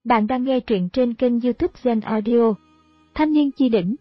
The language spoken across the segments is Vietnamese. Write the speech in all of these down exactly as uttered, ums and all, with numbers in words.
Bạn đang nghe truyện trên kênh YouTube Zen Audio. Thanh niên chi đỉnh.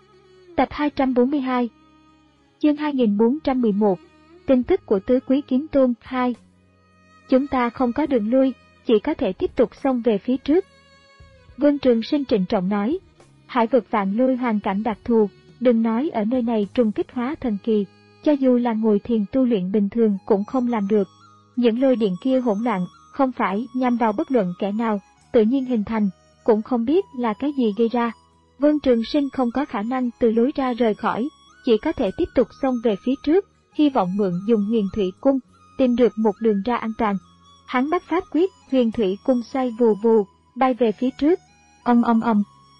Tập hai trăm bốn mươi hai. Chương hai nghìn bốn trăm mười một. Tin tức của Tứ Quý Kiếm Tôn hai. Chúng ta không có đường lui, chỉ có thể tiếp tục xông về phía trước. Vương Trường Sinh trịnh trọng nói. Hải vực vạn lôi hoàn cảnh đặc thù, đừng nói ở nơi này trùng kích hóa thần kỳ, cho dù là ngồi thiền tu luyện bình thường cũng không làm được. Những lôi điện kia hỗn loạn, không phải nhằm vào bất luận kẻ nào, tự nhiên hình thành, cũng không biết là cái gì gây ra. Vương Trường Sinh không có khả năng từ lối ra rời khỏi, chỉ có thể tiếp tục xông về phía trước, hy vọng mượn dùng huyền thủy cung, tìm được một đường ra an toàn. Hắn bắt pháp quyết, huyền thủy cung xoay vù vù, bay về phía trước. Ong ong ong.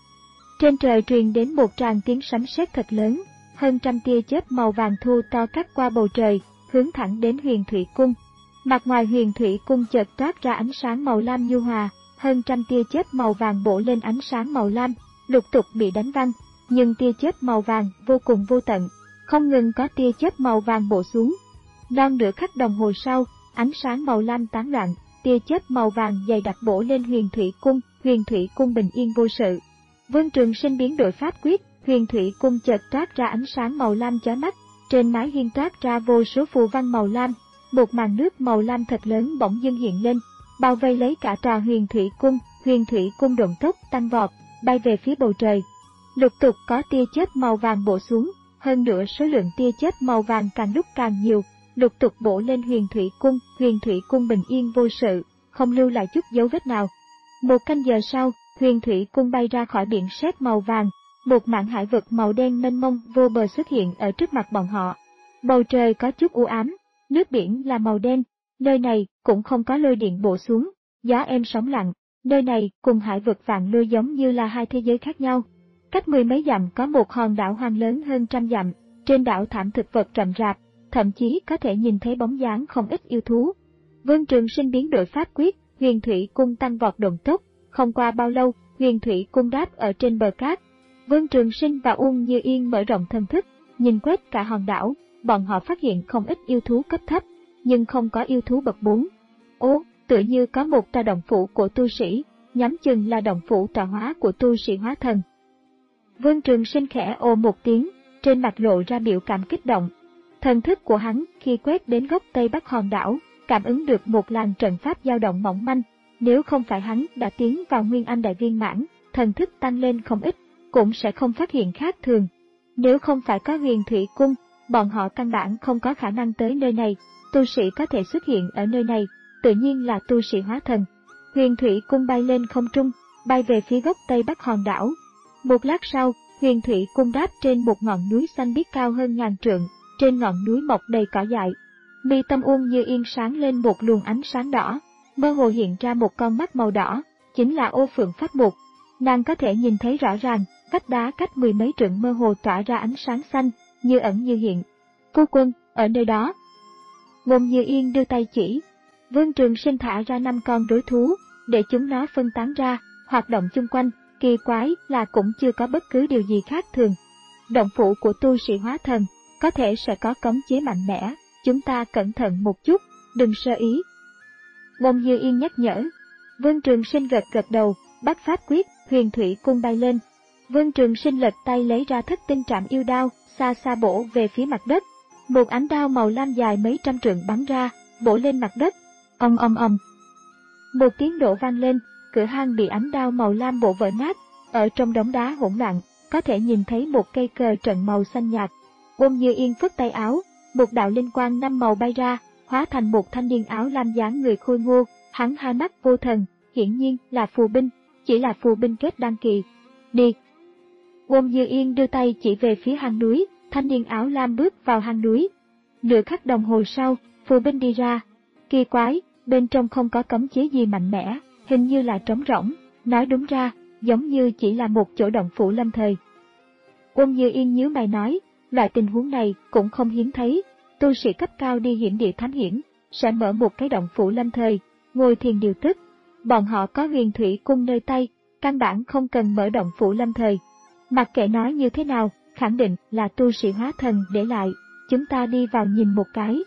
Trên trời truyền đến một tràng tiếng sấm sét thật lớn, hơn trăm tia chớp màu vàng thu to cắt qua bầu trời, hướng thẳng đến huyền thủy cung. Mặt ngoài huyền thủy cung chợt toát ra ánh sáng màu lam nhu hòa, hơn trăm tia chớp màu vàng bổ lên ánh sáng màu lam, lục tục bị đánh văng, nhưng tia chớp màu vàng vô cùng vô tận, không ngừng có tia chớp màu vàng bổ xuống. Non nửa khắc đồng hồ sau, ánh sáng màu lam tán loạn, tia chớp màu vàng dày đặc bổ lên huyền thủy cung, huyền thủy cung bình yên vô sự. Vương Trường Sinh biến đổi pháp quyết, huyền thủy cung chợt toát ra ánh sáng màu lam chói mắt, trên mái hiên toát ra vô số phù văn màu lam, một màn nước màu lam thật lớn bỗng dưng hiện lên, bao vây lấy cả tòa huyền thủy cung. Huyền thủy cung độn tốc tăng vọt, bay về phía bầu trời. Lục tục có tia chớp màu vàng bổ xuống, hơn nữa số lượng tia chớp màu vàng càng lúc càng nhiều, lục tục bổ lên huyền thủy cung. Huyền thủy cung bình yên vô sự, không lưu lại chút dấu vết nào. Một canh giờ sau, huyền thủy cung bay ra khỏi biển sét màu vàng, một mảng hải vực màu đen mênh mông vô bờ xuất hiện ở trước mặt bọn họ. Bầu trời có chút u ám, nước biển là màu đen, nơi này cũng không có lôi điện bổ xuống, gió êm sóng lặng, nơi này cùng hải vực vạn lôi giống như là hai thế giới khác nhau. Cách mười mấy dặm có một hòn đảo hoang lớn hơn trăm dặm, trên đảo thảm thực vật rậm rạp, thậm chí có thể nhìn thấy bóng dáng không ít yêu thú. Vương Trường Sinh biến đổi pháp quyết, huyền thủy cung tăng vọt độn tốc, không qua bao lâu, huyền thủy cung đáp ở trên bờ cát. Vương Trường Sinh và Uông Như Yên mở rộng thân thức, nhìn quét cả hòn đảo, bọn họ phát hiện không ít yêu thú cấp thấp, nhưng không có yêu thú bậc bốn. Ố, tựa như có một tòa động phủ của tu sĩ, nhắm chừng là động phủ tọa hóa của tu sĩ hóa thần. Vương Trường Sinh khẽ ồ một tiếng, trên mặt lộ ra biểu cảm kích động. Thần thức của hắn khi quét đến góc tây bắc hòn đảo, cảm ứng được một làn trận pháp dao động mỏng manh. Nếu không phải hắn đã tiến vào Nguyên Anh đại viên mãn, thần thức tăng lên không ít, cũng sẽ không phát hiện khác thường. Nếu không phải có huyền thủy cung, bọn họ căn bản không có khả năng tới nơi này. Tu sĩ có thể xuất hiện ở nơi này, tự nhiên là tu sĩ hóa thần. Huyền thủy cung bay lên không trung, bay về phía góc tây bắc hòn đảo. Một lát sau, huyền thủy cung đáp trên một ngọn núi xanh biếc cao hơn ngàn trượng, trên ngọn núi mọc đầy cỏ dại. Mi tâm Uông Như Yên sáng lên một luồng ánh sáng đỏ, mơ hồ hiện ra một con mắt màu đỏ, chính là Ô Phượng Pháp Mục. Nàng có thể nhìn thấy rõ ràng, vách đá cách mười mấy trượng mơ hồ tỏa ra ánh sáng xanh, như ẩn như hiện. Phu quân, ở nơi đó. Uông Như Yên đưa tay chỉ. Vương Trường Sinh thả ra năm con rối thú, để chúng nó phân tán ra, hoạt động chung quanh. Kỳ quái là cũng chưa có bất cứ điều gì khác thường. Động phủ của tu sĩ hóa thần, có thể sẽ có cấm chế mạnh mẽ, chúng ta cẩn thận một chút, đừng sơ ý. Uông Như Yên nhắc nhở. Vương Trường Sinh gật gật đầu, bắt pháp quyết, huyền thủy cung bay lên. Vương Trường Sinh lật tay lấy ra thất tinh trảm yêu đao, xa xa bổ về phía mặt đất. Một ánh đao màu lam dài mấy trăm trượng bắn ra, bổ lên mặt đất. Ong ong ong. Một tiếng nổ vang lên, cửa hang bị ánh đao màu lam bổ vỡ nát. Ở trong đống đá hỗn loạn, có thể nhìn thấy một cây cờ trận màu xanh nhạt. Uông Như Yên phất tay áo, một đạo linh quang năm màu bay ra, hóa thành một thanh niên áo lam dáng người khôi ngô, hắn hai mắt vô thần, hiển nhiên là phù binh, chỉ là phù binh kết đăng kỳ. Đi. Uông Như Yên đưa tay chỉ về phía hang núi, thanh niên áo lam bước vào hang núi. Nửa khắc đồng hồ sau, phù binh đi ra. Kỳ quái, bên trong không có cấm chế gì mạnh mẽ, hình như là trống rỗng, nói đúng ra, giống như chỉ là một chỗ động phủ lâm thời. Uông Như Yên nhíu mày nói, loại tình huống này cũng không hiếm thấy, tu sĩ cấp cao đi hiểm địa thám hiểm, sẽ mở một cái động phủ lâm thời, ngồi thiền điều tức. Bọn họ có huyền thủy cung nơi tay, căn bản không cần mở động phủ lâm thời. Mặc kệ nói như thế nào, khẳng định là tu sĩ hóa thần để lại, chúng ta đi vào nhìn một cái.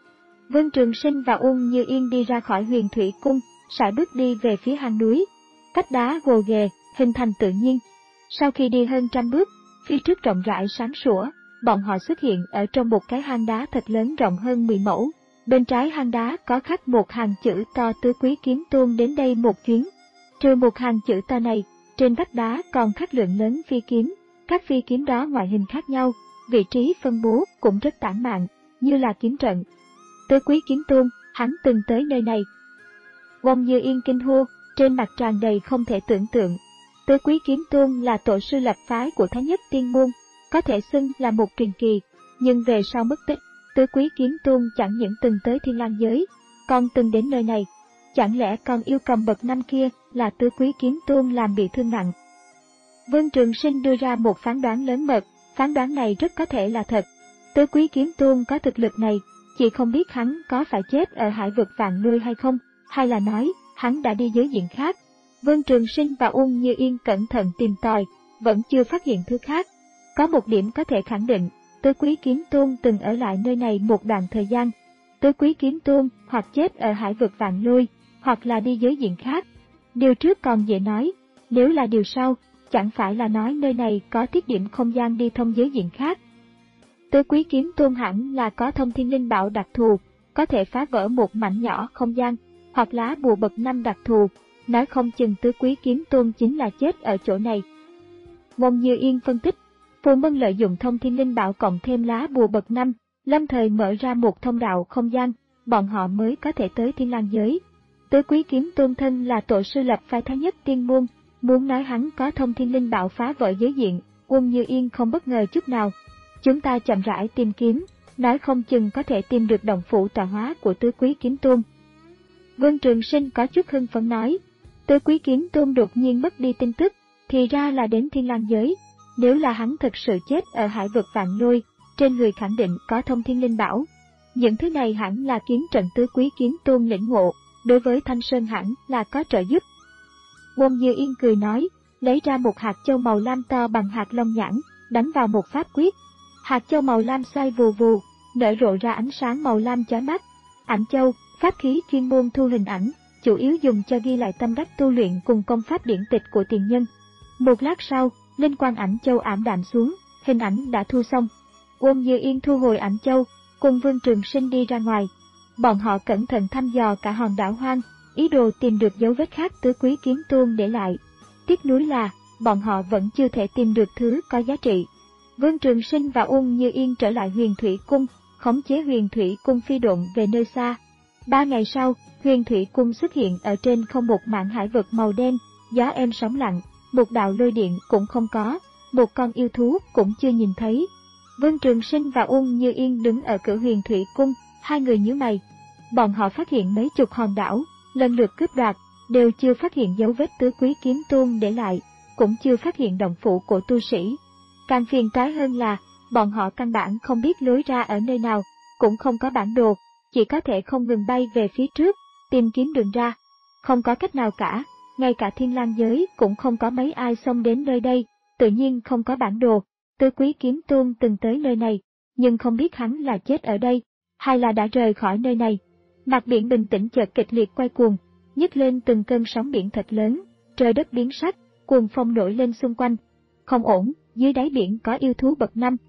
Vương Trường Sinh và Uông Như Yên đi ra khỏi huyền thủy cung, sải bước đi về phía hang núi. vách đá gồ ghề, hình thành tự nhiên. Sau khi đi hơn trăm bước, phía trước rộng rãi sáng sủa, bọn họ xuất hiện ở trong một cái hang đá thật lớn rộng hơn mười mẫu. Bên trái hang đá có khắc một hàng chữ to Tứ Quý Kiếm Tôn đến đây một chuyến. Trừ một hàng chữ to này, trên vách đá còn khắc lượng lớn phi kiếm. Các phi kiếm đó ngoại hình khác nhau, vị trí phân bố cũng rất tản mạn, như là kiếm trận. Tứ Quý Kiếm Tôn, hắn từng tới nơi này. Wong Như Yên kinh hô, trên mặt tràn đầy không thể tưởng tượng. Tứ Quý Kiếm Tôn là tổ sư lập phái của Thái Nhất Tiên Môn, có thể xưng là một truyền kỳ, nhưng về sau mất tích, Tứ Quý Kiếm Tôn chẳng những từng tới Thiên Lang giới, còn từng đến nơi này. Chẳng lẽ con yêu cầm bậc năm kia là Tứ Quý Kiếm Tôn làm bị thương nặng? Vương Trường Sinh đưa ra một phán đoán lớn mật, phán đoán này rất có thể là thật. Tứ Quý Kiếm Tôn có thực lực này, chỉ không biết hắn có phải chết ở hải vực Vạn Lôi hay không, hay là nói hắn đã đi giới diện khác. Vương Trường Sinh và Uông Như Yên cẩn thận tìm tòi, vẫn chưa phát hiện thứ khác. Có một điểm có thể khẳng định, Tứ Quý Kiếm Tôn từng ở lại nơi này một đoạn thời gian. Tứ Quý Kiếm Tôn hoặc chết ở hải vực Vạn Lôi, hoặc là đi giới diện khác. Điều trước còn dễ nói, nếu là điều sau, chẳng phải là nói nơi này có tiết điểm không gian đi thông giới diện khác. Tứ Quý Kiếm Tôn hẳn là có thông thiên linh bảo đặc thù, có thể phá vỡ một mảnh nhỏ không gian, hoặc lá bùa bậc năm đặc thù, nói không chừng Tứ Quý Kiếm Tôn chính là chết ở chỗ này. Wong Như Yên phân tích, Phù Mân lợi dụng thông thiên linh bảo cộng thêm lá bùa bậc năm, lâm thời mở ra một thông đạo không gian, bọn họ mới có thể tới Thiên Lang giới. Tứ Quý Kiếm Tôn thân là tổ sư lập phái Thái Nhất Tiên Môn, muốn nói hắn có thông thiên linh bảo phá vỡ giới diện, Uông Như Yên không bất ngờ chút nào. Chúng ta chậm rãi tìm kiếm, nói không chừng có thể tìm được động phủ tọa hóa của Tứ Quý Kiếm Tôn. Vương Trường Sinh có chút hưng phấn nói, Tứ Quý Kiếm Tôn đột nhiên mất đi tin tức, thì ra là đến Thiên Lang giới. Nếu là hắn thực sự chết ở hải vực Vạn Lôi, trên người khẳng định có thông thiên linh bảo. Những thứ này hẳn là kiếm trận Tứ Quý Kiếm Tôn lĩnh ngộ, đối với Thanh Sơn hẳn là có trợ giúp. Wong Như Yên cười nói, lấy ra một hạt châu màu lam to bằng hạt long nhãn, đánh vào một pháp quyết. Hạt châu màu lam xoay vù vù, nở rộ ra ánh sáng màu lam chói mắt. Ảnh châu, pháp khí chuyên môn thu hình ảnh, chủ yếu dùng cho ghi lại tâm đắc tu luyện cùng công pháp điển tịch của tiền nhân. Một lát sau, linh quang ảnh châu ảm đạm xuống, hình ảnh đã thu xong. Wong Như Yên thu hồi ảnh châu, cùng Vương Trường Sinh đi ra ngoài. Bọn họ cẩn thận thăm dò cả hòn đảo hoang, ý đồ tìm được dấu vết khác Tứ Quý Kiếm Tôn để lại. Tiếc nuối là, bọn họ vẫn chưa thể tìm được thứ có giá trị. Vương Trường Sinh và Uông Như Yên trở lại Huyền Thủy Cung, khống chế Huyền Thủy Cung phi độn về nơi xa. Ba ngày sau, Huyền Thủy Cung xuất hiện ở trên không một mảng hải vực màu đen, gió êm sóng lặng, một đạo lôi điện cũng không có, một con yêu thú cũng chưa nhìn thấy. Vương Trường Sinh và Uông Như Yên đứng ở cửa Huyền Thủy Cung, hai người nhíu mày. Bọn họ phát hiện mấy chục hòn đảo, lần lượt cướp đoạt, đều chưa phát hiện dấu vết Tứ Quý Kiếm Tôn để lại, cũng chưa phát hiện động phủ của tu sĩ. Càng phiền toái hơn là, bọn họ căn bản không biết lối ra ở nơi nào, cũng không có bản đồ, chỉ có thể không ngừng bay về phía trước, tìm kiếm đường ra. Không có cách nào cả, ngay cả Thiên Lang giới cũng không có mấy ai xông đến nơi đây, tự nhiên không có bản đồ. Tứ Quý Kiếm Tôn từng tới nơi này, nhưng không biết hắn là chết ở đây, hay là đã rời khỏi nơi này. Mặt biển bình tĩnh chợt kịch liệt quay cuồng, nhấc lên từng cơn sóng biển thật lớn, trời đất biến sắc, cuồng phong nổi lên xung quanh. Không ổn, dưới đáy biển có yêu thú bậc năm.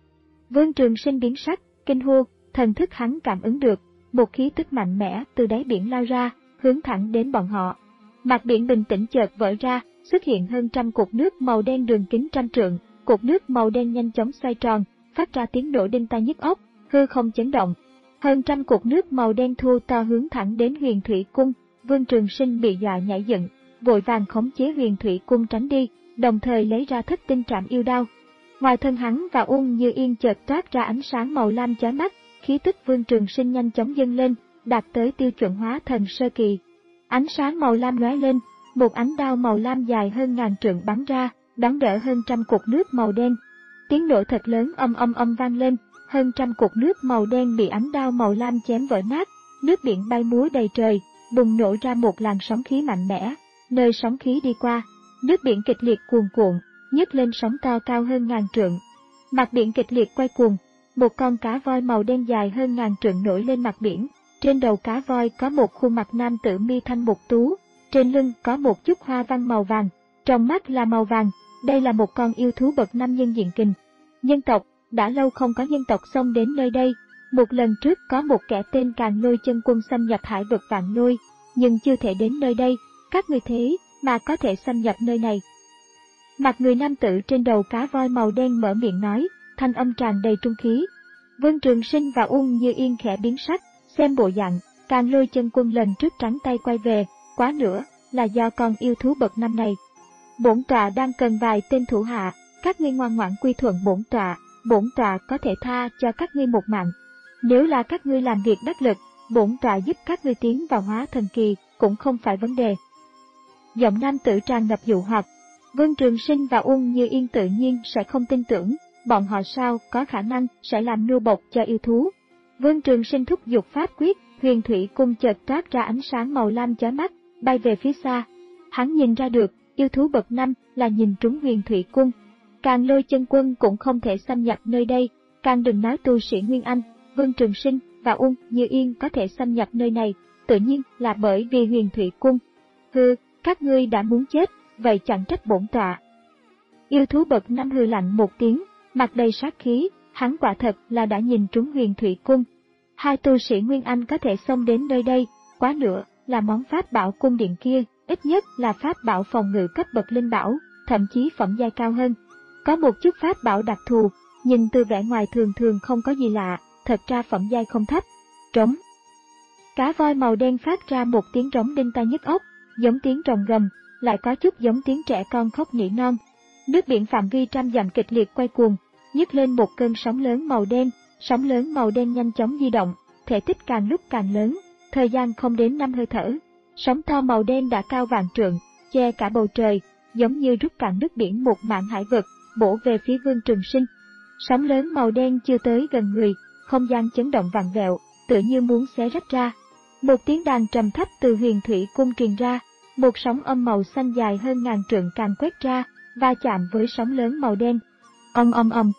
Vương Trường Sinh biến sắc, kinh hô, thần thức hắn cảm ứng được, một khí tức mạnh mẽ từ đáy biển lao ra, hướng thẳng đến bọn họ. Mặt biển bình tĩnh chợt vỡ ra, xuất hiện hơn trăm cột nước màu đen đường kính trăm trượng, cột nước màu đen nhanh chóng xoay tròn, phát ra tiếng nổ đinh tai nhức óc, hư không chấn động. Hơn trăm cột nước màu đen thô to hướng thẳng đến Huyền Thủy Cung, Vương Trường Sinh bị dọa nhảy dựng, vội vàng khống chế Huyền Thủy Cung tránh đi, đồng thời lấy ra Thất Tinh Trảm Yêu Đao. Ngoài thân hắn và Uông Như Yên chợt toát ra ánh sáng màu lam chói mắt, khí tức Vương Trường Sinh nhanh chóng dâng lên, đạt tới tiêu chuẩn hóa thần sơ kỳ. Ánh sáng màu lam lóe lên, một ánh đao màu lam dài hơn ngàn trượng bắn ra, đón đỡ hơn trăm cột nước màu đen. Tiếng nổ thật lớn âm âm âm vang lên, hơn trăm cột nước màu đen bị ánh đao màu lam chém vỡ nát, nước biển bay múa đầy trời, bùng nổ ra một làn sóng khí mạnh mẽ. Nơi sóng khí đi qua, nước biển kịch liệt cuồn cuộn, nhấc lên sóng to cao hơn ngàn trượng. Mặt biển kịch liệt quay cuồng, một con cá voi màu đen dài hơn ngàn trượng nổi lên mặt biển. Trên đầu cá voi có một khuôn mặt nam tử mi thanh mục tú, trên lưng có một chút hoa văn màu vàng, trong mắt là màu vàng. Đây là một con yêu thú bậc năm nhân diện kình. Nhân tộc, đã lâu không có nhân tộc xông đến nơi đây. Một lần trước có một kẻ tên Càn Lôi Chân Quân xâm nhập hải vực Vạn Lôi, nhưng chưa thể đến nơi đây. Các ngươi thế mà có thể xâm nhập nơi này. Mặt người nam tử trên đầu cá voi màu đen mở miệng nói, thanh âm tràn đầy trung khí. Vương Trường Sinh và Ung Như Yên khẽ biến sắc, xem bộ dạng, Càn Lôi Chân Quân lần trước trắng tay quay về, quá nữa là do con yêu thú bậc năm này. Bổn tọa đang cần vài tên thủ hạ, các ngươi ngoan ngoãn quy thuận bổn tọa, bổn tọa có thể tha cho các ngươi một mạng. Nếu là các ngươi làm việc đắc lực, bổn tọa giúp các ngươi tiến vào hóa thần kỳ, cũng không phải vấn đề. Giọng nam tử tràn ngập dụ hoặc. Vương Trường Sinh và Ung Như Yên tự nhiên sẽ không tin tưởng, bọn họ sao có khả năng sẽ làm nô bộc cho yêu thú. Vương Trường Sinh thúc giục pháp quyết, huyền thủy cung chợt toát ra ánh sáng màu lam chói mắt, bay về phía xa. Hắn nhìn ra được, yêu thú bậc năm là nhìn trúng huyền thủy cung. Càn Lôi Chân Quân cũng không thể xâm nhập nơi đây, càng đừng nói tu sĩ Nguyên Anh. Vương Trường Sinh và Ung Như Yên có thể xâm nhập nơi này, tự nhiên là bởi vì huyền thủy cung. Hừ, các ngươi đã muốn chết, vậy chẳng trách bổn tọa. Yêu thú bậc năm hừ lạnh một tiếng, mặt đầy sát khí, hắn quả thật là đã nhìn trúng huyền thủy cung. Hai tu sĩ Nguyên Anh có thể xông đến nơi đây, quá nữa là món pháp bảo cung điện kia, ít nhất là pháp bảo phòng ngự cấp bậc linh bảo, thậm chí phẩm giai cao hơn. Có một chút pháp bảo đặc thù, nhìn từ vẻ ngoài thường thường không có gì lạ, thật ra phẩm giai không thấp. Trống. Cá voi màu đen phát ra một tiếng trống đinh tai nhức óc, giống tiếng rồng gầm, lại có chút giống tiếng trẻ con khóc nỉ non. Nước biển phạm vi trăm dặm kịch liệt quay cuồng, nhấc lên một cơn sóng lớn màu đen, sóng lớn màu đen nhanh chóng di động, thể tích càng lúc càng lớn, thời gian không đến năm hơi thở. Sóng to màu đen đã cao vạn trượng, che cả bầu trời, giống như rút cạn nước biển một mảng hải vực, bổ về phía Vương Trường Sinh. Sóng lớn màu đen chưa tới gần người, không gian chấn động vặn vẹo, tựa như muốn xé rách ra. Một tiếng đàn trầm thấp từ huyền thủy cung truyền ra, một sóng âm màu xanh dài hơn ngàn trượng càng quét ra, va chạm với sóng lớn màu đen. Ầm ầm ầm.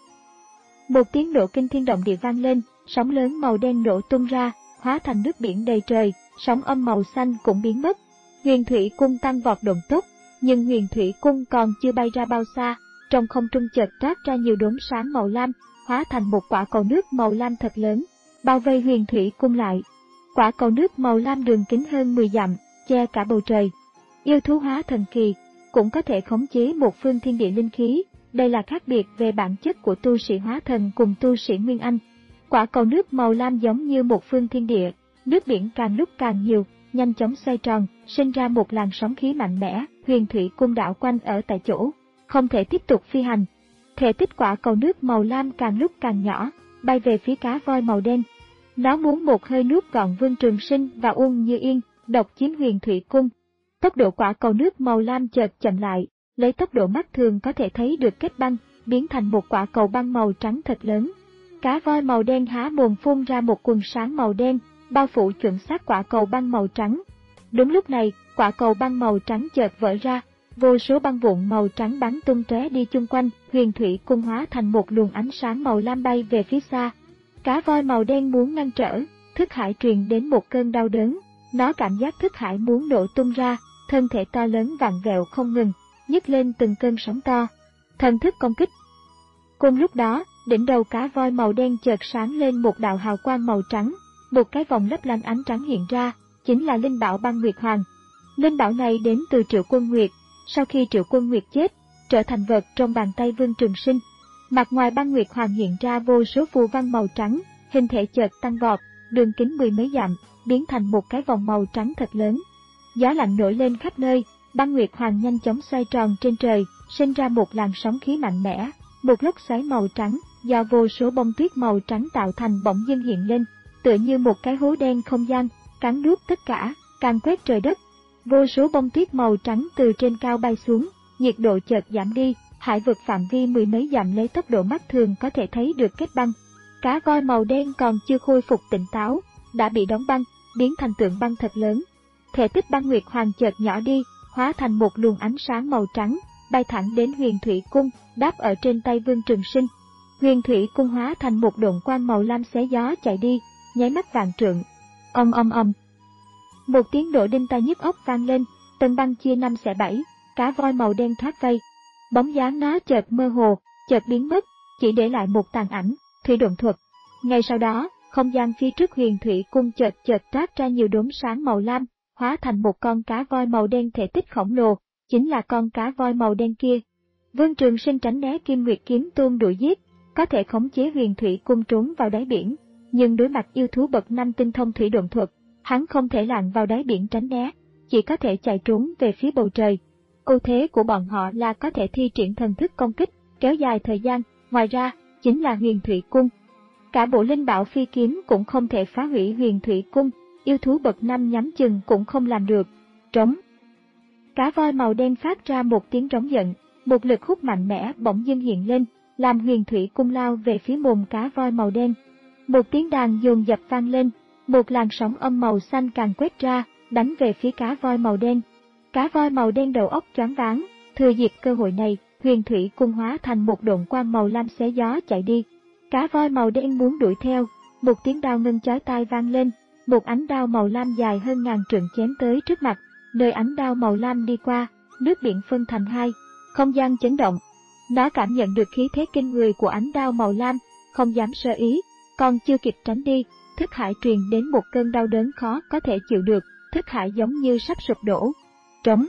Một tiếng nổ kinh thiên động địa vang lên, sóng lớn màu đen nổ tung ra, hóa thành nước biển đầy trời, sóng âm màu xanh cũng biến mất. Huyền thủy cung tăng vọt độn tốc, nhưng huyền thủy cung còn chưa bay ra bao xa, trong không trung chợt toát ra nhiều đốm sáng màu lam, hóa thành một quả cầu nước màu lam thật lớn, bao vây huyền thủy cung lại. Quả cầu nước màu lam đường kính hơn mười dặm, che cả bầu trời. Yêu thú hóa thần kỳ cũng có thể khống chế một phương thiên địa linh khí, đây là khác biệt về bản chất của tu sĩ hóa thần cùng tu sĩ Nguyên Anh. Quả cầu nước màu lam giống như một phương thiên địa, nước biển càng lúc càng nhiều, nhanh chóng xoay tròn, sinh ra một làn sóng khí mạnh mẽ, huyền thủy cung đảo quanh ở tại chỗ, không thể tiếp tục phi hành. Thể tích quả cầu nước màu lam càng lúc càng nhỏ, bay về phía cá voi màu đen. Nó muốn một hơi nuốt gọn Vương Trường Sinh và Ung Như Yên, độc chiếm huyền thủy cung. Tốc độ quả cầu nước màu lam chợt chậm lại, lấy tốc độ mắt thường có thể thấy được kết băng, biến thành một quả cầu băng màu trắng thật lớn. Cá voi màu đen há mồm phun ra một quần sáng màu đen, bao phủ chuẩn xác quả cầu băng màu trắng. Đúng lúc này, quả cầu băng màu trắng chợt vỡ ra, vô số băng vụn màu trắng bắn tung tóe đi chung quanh, huyền thủy cung hóa thành một luồng ánh sáng màu lam bay về phía xa. Cá voi màu đen muốn ngăn trở, thức hải truyền đến một cơn đau đớn, nó cảm giác thức hải muốn nổ tung ra, thân thể to lớn vặn vẹo không ngừng, nhấc lên từng cơn sóng to. Thần thức công kích. Cùng lúc đó, đỉnh đầu cá voi màu đen chợt sáng lên một đạo hào quang màu trắng, một cái vòng lấp lánh ánh trắng hiện ra, chính là linh bảo Băng Nguyệt Hoàng. Linh bảo này đến từ Triệu Quân Nguyệt, sau khi Triệu Quân Nguyệt chết, trở thành vật trong bàn tay Vương Trường Sinh. Mặt ngoài Băng Nguyệt Hoàng hiện ra vô số phù văn màu trắng, hình thể chợt tăng vọt, đường kính mười mấy dặm, biến thành một cái vòng màu trắng thật lớn. Gió lạnh nổi lên khắp nơi, Băng Nguyệt Hoàng nhanh chóng xoay tròn trên trời, sinh ra một làn sóng khí mạnh mẽ, một lốc xoáy màu trắng do vô số bông tuyết màu trắng tạo thành bỗng dưng hiện lên, tựa như một cái hố đen không gian, cắn nuốt tất cả, càn quét trời đất. Vô số bông tuyết màu trắng từ trên cao bay xuống, nhiệt độ chợt giảm đi, hải vực phạm vi mười mấy dặm lấy tốc độ mắt thường có thể thấy được kết băng. Cá voi màu đen còn chưa khôi phục tỉnh táo, đã bị đóng băng, biến thành tượng băng thật lớn. Thể tích Băng Nguyệt Hoàng chợt nhỏ đi, hóa thành một luồng ánh sáng màu trắng, bay thẳng đến huyền thủy cung, đáp ở trên tay Vương Trường Sinh. Huyền thủy cung hóa thành một độn quang màu lam xé gió chạy đi, nháy mắt vạn trượng. Ầm ầm ầm. Một tiếng nổ đinh tai nhức óc vang lên, Tầng băng chia năm xẻ bảy, cá voi màu đen thoát vây. Bóng dáng nó chợt mơ hồ, chợt biến mất, chỉ để lại một tàn ảnh, thủy độn thuật. Ngay sau đó, không gian phía trước Huyền Thủy Cung chợt chợt toát ra nhiều đốm sáng màu lam, hóa thành một con cá voi màu đen thể tích khổng lồ, chính là con cá voi màu đen kia. Vương Trường Sinh tránh né Kim Nguyệt kiếm tôn đuổi giết, có thể khống chế Huyền Thủy Cung trốn vào đáy biển, nhưng đối mặt yêu thú bậc năm tinh thông thủy độn thuật, hắn không thể lặn vào đáy biển tránh né, chỉ có thể chạy trốn về phía bầu trời. Ưu thế của bọn họ là có thể thi triển thần thức công kích, kéo dài thời gian, ngoài ra, chính là Huyền Thủy Cung. Cả bộ linh bảo phi kiếm cũng không thể phá hủy Huyền Thủy Cung, yêu thú bậc năm nhắm chừng cũng không làm được. Trống. Cá voi màu đen phát ra một tiếng trống giận, một lực hút mạnh mẽ bỗng dưng hiện lên, làm Huyền Thủy Cung lao về phía mồm cá voi màu đen. Một tiếng đàn dồn dập vang lên, một làn sóng âm màu xanh càng quét ra, đánh về phía cá voi màu đen. Cá voi màu đen đầu óc choáng váng, thừa dịp cơ hội này, Huyền Thủy Cung hóa thành một độn quang màu lam xé gió chạy đi. Cá voi màu đen muốn đuổi theo, một tiếng đao ngân chói tai vang lên, một ánh đao màu lam dài hơn ngàn trượng chém tới trước mặt, nơi ánh đao màu lam đi qua, nước biển phân thành hai, không gian chấn động. Nó cảm nhận được khí thế kinh người của ánh đao màu lam, không dám sơ ý, còn chưa kịp tránh đi, thức hải truyền đến một cơn đau đớn khó có thể chịu được, thức hải giống như sắp sụp đổ. Trống.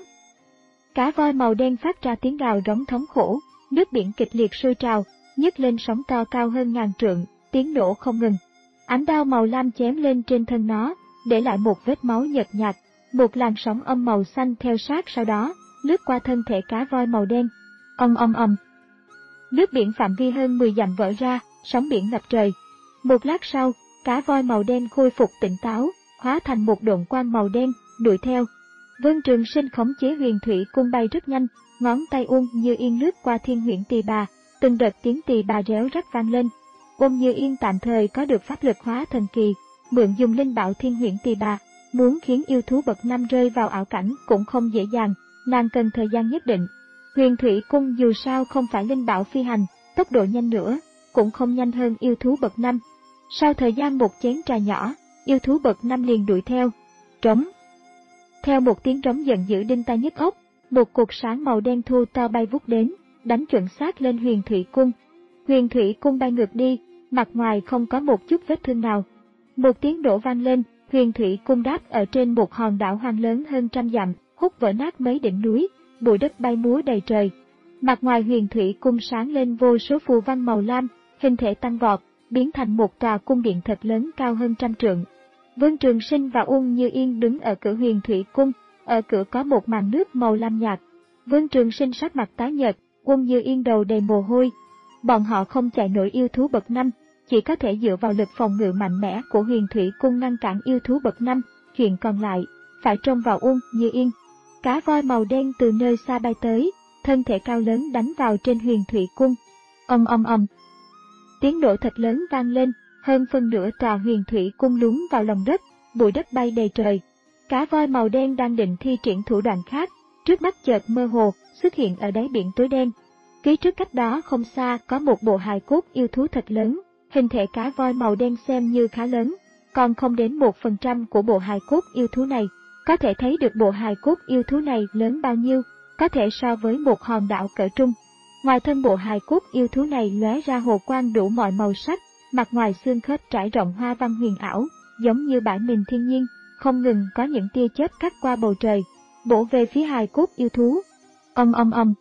Cá voi màu đen phát ra tiếng gào rống thống khổ, nước biển kịch liệt sôi trào, nhấc lên sóng to cao hơn ngàn trượng, tiếng nổ không ngừng. Ánh đao màu lam chém lên trên thân nó, để lại một vết máu nhợt nhạt, một làn sóng âm màu xanh theo sát sau đó, lướt qua thân thể cá voi màu đen. Ầm ầm ầm. Nước biển phạm vi hơn mười dặm vỡ ra, sóng biển ngập trời. Một lát sau, cá voi màu đen khôi phục tỉnh táo, hóa thành một độn quang màu đen, đuổi theo. Vương Trường Sinh khống chế Huyền Thủy Cung bay rất nhanh, ngón tay Uông Như Yên lướt qua Thiên Huyễn Tỳ Bà, từng đợt tiếng tỳ bà réo rắt vang lên. Uông Như Yên tạm thời có được pháp lực hóa thần kỳ, mượn dùng linh bảo Thiên Huyễn Tỳ Bà, muốn khiến yêu thú bậc năm rơi vào ảo cảnh cũng không dễ dàng, nàng cần thời gian nhất định. Huyền Thủy Cung dù sao không phải linh bảo phi hành, tốc độ nhanh nữa, cũng không nhanh hơn yêu thú bậc năm. Sau thời gian một chén trà nhỏ, yêu thú bậc năm liền đuổi theo. Trống. Theo một tiếng trống giận dữ đinh tai nhức óc, một cột sáng màu đen thu to bay vút đến, đánh chuẩn xác lên Huyền Thủy Cung. Huyền Thủy Cung bay ngược đi, mặt ngoài không có một chút vết thương nào. Một tiếng nổ vang lên, Huyền Thủy Cung đáp ở trên một hòn đảo hoang lớn hơn trăm dặm, hút vỡ nát mấy đỉnh núi, bụi đất bay múa đầy trời. Mặt ngoài Huyền Thủy Cung sáng lên vô số phù văn màu lam, hình thể tăng vọt, biến thành một tòa cung điện thật lớn cao hơn trăm trượng. Vương Trường Sinh và Uông Như Yên đứng ở cửa Huyền Thủy Cung, ở cửa có một màn nước màu lam nhạt. Vương Trường Sinh sắc mặt tái nhợt, Uông Như Yên đầu đầy mồ hôi. Bọn họ không chạy nổi yêu thú bậc năm, chỉ có thể dựa vào lực phòng ngự mạnh mẽ của Huyền Thủy Cung ngăn cản yêu thú bậc năm, chuyện còn lại phải trông vào Uông Như Yên. Cá voi màu đen từ nơi xa bay tới, thân thể cao lớn đánh vào trên Huyền Thủy Cung. Ầm ầm ầm. Tiếng nổ thật lớn vang lên, hơn phân nửa tòa Huyền Thủy Cung lún vào lòng đất, bụi đất bay đầy trời. Cá voi màu đen đang định thi triển thủ đoạn khác, trước mắt chợt mơ hồ, xuất hiện ở đáy biển tối đen. Phía trước cách đó không xa có một bộ hài cốt yêu thú thật lớn, hình thể cá voi màu đen xem như khá lớn, còn không đến một phần trăm của bộ hài cốt yêu thú này. Có thể thấy được bộ hài cốt yêu thú này lớn bao nhiêu, có thể so với một hòn đảo cỡ trung. Ngoài thân bộ hài cốt yêu thú này lóe ra hồ quang đủ mọi màu sắc, mặt ngoài xương khớp trải rộng hoa văn huyền ảo, giống như bãi mình thiên nhiên, không ngừng có những tia chớp cắt qua bầu trời, bổ về phía hài cốt yêu thú. Ầm ầm ầm.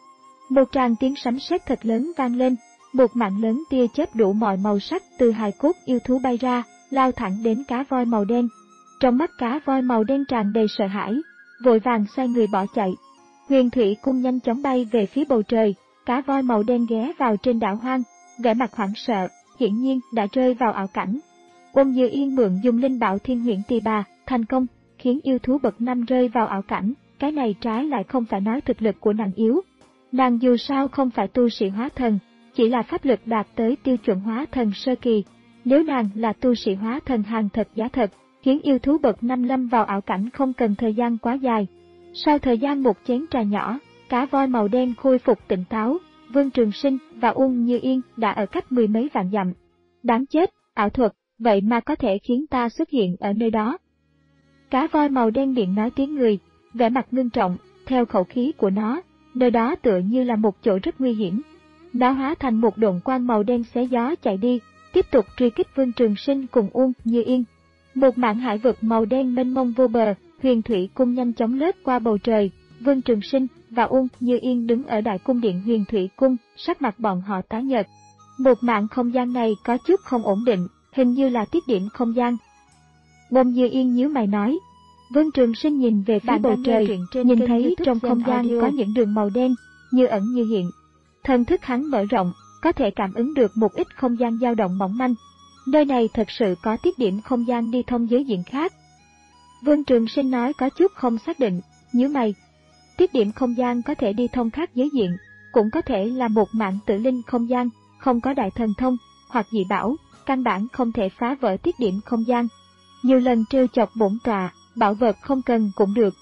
Một tràng tiếng sấm sét thật lớn vang lên, một mạng lớn tia chớp đủ mọi màu sắc từ hài cốt yêu thú bay ra, lao thẳng đến cá voi màu đen. Trong mắt cá voi màu đen tràn đầy sợ hãi, vội vàng xoay người bỏ chạy. Huyền Thủy Cung nhanh chóng bay về phía bầu trời, cá voi màu đen ghé vào trên đảo hoang, vẻ mặt hoảng sợ, hiển nhiên đã rơi vào ảo cảnh. Uông Như Yên mượn dùng linh bảo Thiên Huyễn Tỳ Bà, thành công, khiến yêu thú bậc năm rơi vào ảo cảnh, cái này trái lại không phải nói thực lực của nàng yếu. Nàng dù sao không phải tu sĩ hóa thần, chỉ là pháp lực đạt tới tiêu chuẩn hóa thần sơ kỳ. Nếu nàng là tu sĩ hóa thần hàng thật giá thật, khiến yêu thú bậc năm lâm vào ảo cảnh không cần thời gian quá dài. Sau thời gian một chén trà nhỏ, cá voi màu đen khôi phục tỉnh táo, Vương Trường Sinh và Uông Như Yên đã ở cách mười mấy vạn dặm. Đáng chết, ảo thuật, vậy mà có thể khiến ta xuất hiện ở nơi đó. Cá voi màu đen miệng nói tiếng người, vẻ mặt ngưng trọng, theo khẩu khí của nó, nơi đó tựa như là một chỗ rất nguy hiểm. Nó hóa thành một độn quang màu đen xé gió chạy đi, tiếp tục truy kích Vương Trường Sinh cùng Uông Như Yên. Một mảng hải vực màu đen mênh mông vô bờ, huyền thủy cung nhanh chóng lướt qua bầu trời. Vương Trường Sinh và Uông Như Yên đứng ở đại cung điện huyền thủy cung, sắc mặt bọn họ tái nhợt. Một mảng không gian này có chút không ổn định, hình như là tiết điểm không gian. Uông Như Yên nhíu mày nói. Vương Trường Sinh nhìn về phía bầu trời, nhìn thấy trong không gian có những đường màu đen, như ẩn như hiện. Thần thức hắn mở rộng, có thể cảm ứng được một ít không gian dao động mỏng manh. Nơi này thật sự có tiết điểm không gian đi thông giới diện khác. Vương Trường Sinh nói có chút không xác định, nhíu mày. Tiết điểm không gian có thể đi thông khác giới diện, cũng có thể là một mạng tự linh không gian, không có đại thần thông, hoặc dị bảo, căn bản không thể phá vỡ tiết điểm không gian. Nhiều lần trêu chọc bổn tọa, bảo vật không cần cũng được.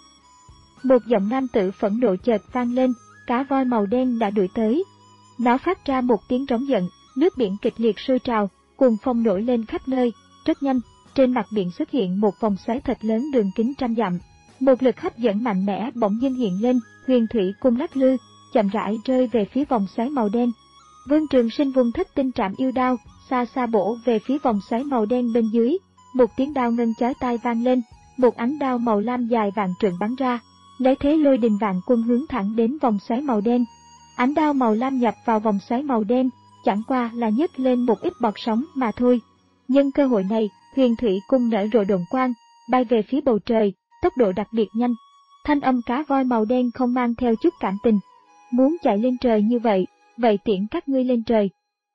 Một giọng nam tử phẫn nộ chợt vang lên, cá voi màu đen đã đuổi tới. Nó phát ra một tiếng rống giận, nước biển kịch liệt sôi trào, cuồng phong nổi lên khắp nơi, rất nhanh, trên mặt biển xuất hiện một vòng xoáy thật lớn đường kính trăm dặm. Một lực hấp dẫn mạnh mẽ bỗng dưng hiện lên, huyền thủy cung lắc lư, chậm rãi rơi về phía vòng xoáy màu đen. Vương Trường Sinh vung thất tinh trảm yêu đao, xa xa bổ về phía vòng xoáy màu đen bên dưới. Một tiếng đao ngân chói tai vang lên, một ánh đao màu lam dài vạn trượng bắn ra, lấy thế lôi đình vạn quân hướng thẳng đến vòng xoáy màu đen. Ánh đao màu lam nhập vào vòng xoáy màu đen, chẳng qua là nhấc lên một ít bọt sóng mà thôi. Nhân cơ hội này, huyền thủy cung nở rộ độn quang, bay về phía bầu trời, tốc độ đặc biệt nhanh. Thanh âm cá voi màu đen không mang theo chút cảm tình. Muốn chạy lên trời như vậy, vậy tiễn các ngươi lên trời.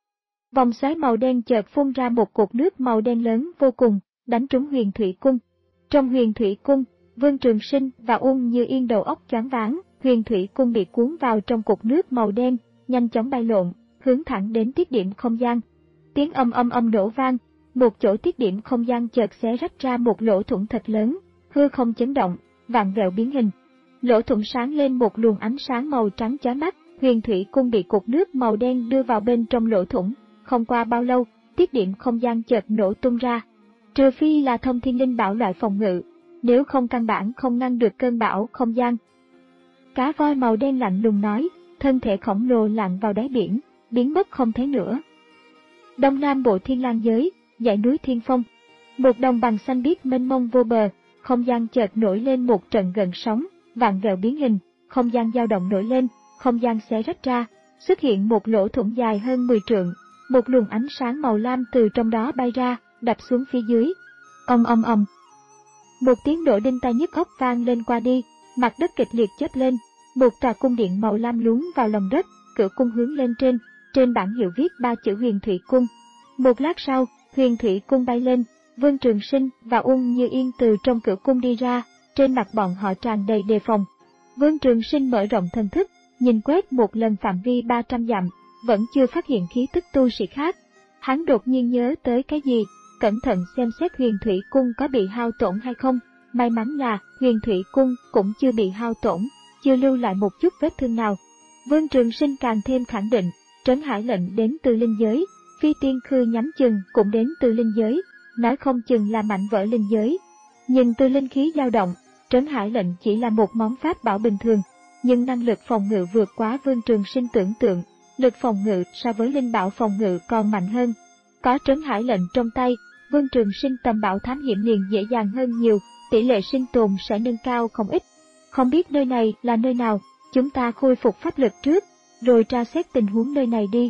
Vòng xoáy màu đen chợt phun ra một cột nước màu đen lớn vô cùng, đánh trúng huyền thủy cung. Trong huyền thủy cung, Vương Trường Sinh và Uông Như Yên đầu óc choáng váng, huyền thủy cung bị cuốn vào trong cột nước màu đen, nhanh chóng bay lộn, hướng thẳng đến tiết điểm không gian. Tiếng âm âm âm nổ vang, một chỗ tiết điểm không gian chợt xé rách ra một lỗ thủng thật lớn, hư không chấn động, vạn vẹo biến hình. Lỗ thủng sáng lên một luồng ánh sáng màu trắng chói mắt, huyền thủy cung bị cột nước màu đen đưa vào bên trong lỗ thủng. Không qua bao lâu, tiết điểm không gian chợt nổ tung ra. Trừ phi là thông thiên linh bảo loại phòng ngự, nếu không căn bản không ngăn được cơn bão không gian. Cá voi màu đen lạnh lùng nói, thân thể khổng lồ lặn vào đáy biển, biến mất không thấy nữa. Đông Nam Bộ Thiên Lang Giới, dãy núi Thiên Phong. Một đồng bằng xanh biếc mênh mông vô bờ, không gian chợt nổi lên một trận gần sóng, vạn vẹo biến hình, không gian dao động nổi lên, không gian xé rách ra, xuất hiện một lỗ thủng dài hơn mười trượng, một luồng ánh sáng màu lam từ trong đó bay ra, đập xuống phía dưới. Ầm ầm ầm. Một tiếng nổ đinh tai nhức óc vang lên qua đi, mặt đất kịch liệt chớp lên, một tòa cung điện màu lam lún vào lòng đất, cửa cung hướng lên trên, trên bảng hiệu viết ba chữ Huyền Thủy Cung. Một lát sau, Huyền Thủy Cung bay lên, Vương Trường Sinh và Uông Như Yên từ trong cửa cung đi ra, trên mặt bọn họ tràn đầy đề phòng. Vương Trường Sinh mở rộng thần thức, nhìn quét một lần phạm vi ba trăm dặm, vẫn chưa phát hiện khí tức tu sĩ khác. Hắn đột nhiên nhớ tới cái gì, cẩn thận xem xét Huyền Thủy Cung có bị hao tổn hay không. May mắn là Huyền Thủy Cung cũng chưa bị hao tổn, chưa lưu lại một chút vết thương nào. Vương Trường Sinh càng thêm khẳng định, Trấn Hải lệnh đến từ linh giới, Phi Tiên Khư nhắm chừng cũng đến từ linh giới, nói không chừng là mảnh vỡ linh giới. Nhưng từ linh khí dao động, Trấn Hải lệnh chỉ là một món pháp bảo bình thường, nhưng năng lực phòng ngự vượt quá Vương Trường Sinh tưởng tượng, lực phòng ngự so với linh bảo phòng ngự còn mạnh hơn. Có Trấn Hải lệnh trong tay, Vương Trường Sinh tầm bảo thám hiểm liền dễ dàng hơn nhiều, tỷ lệ sinh tồn sẽ nâng cao không ít. Không biết nơi này là nơi nào, chúng ta khôi phục pháp lực trước, rồi tra xét tình huống nơi này đi.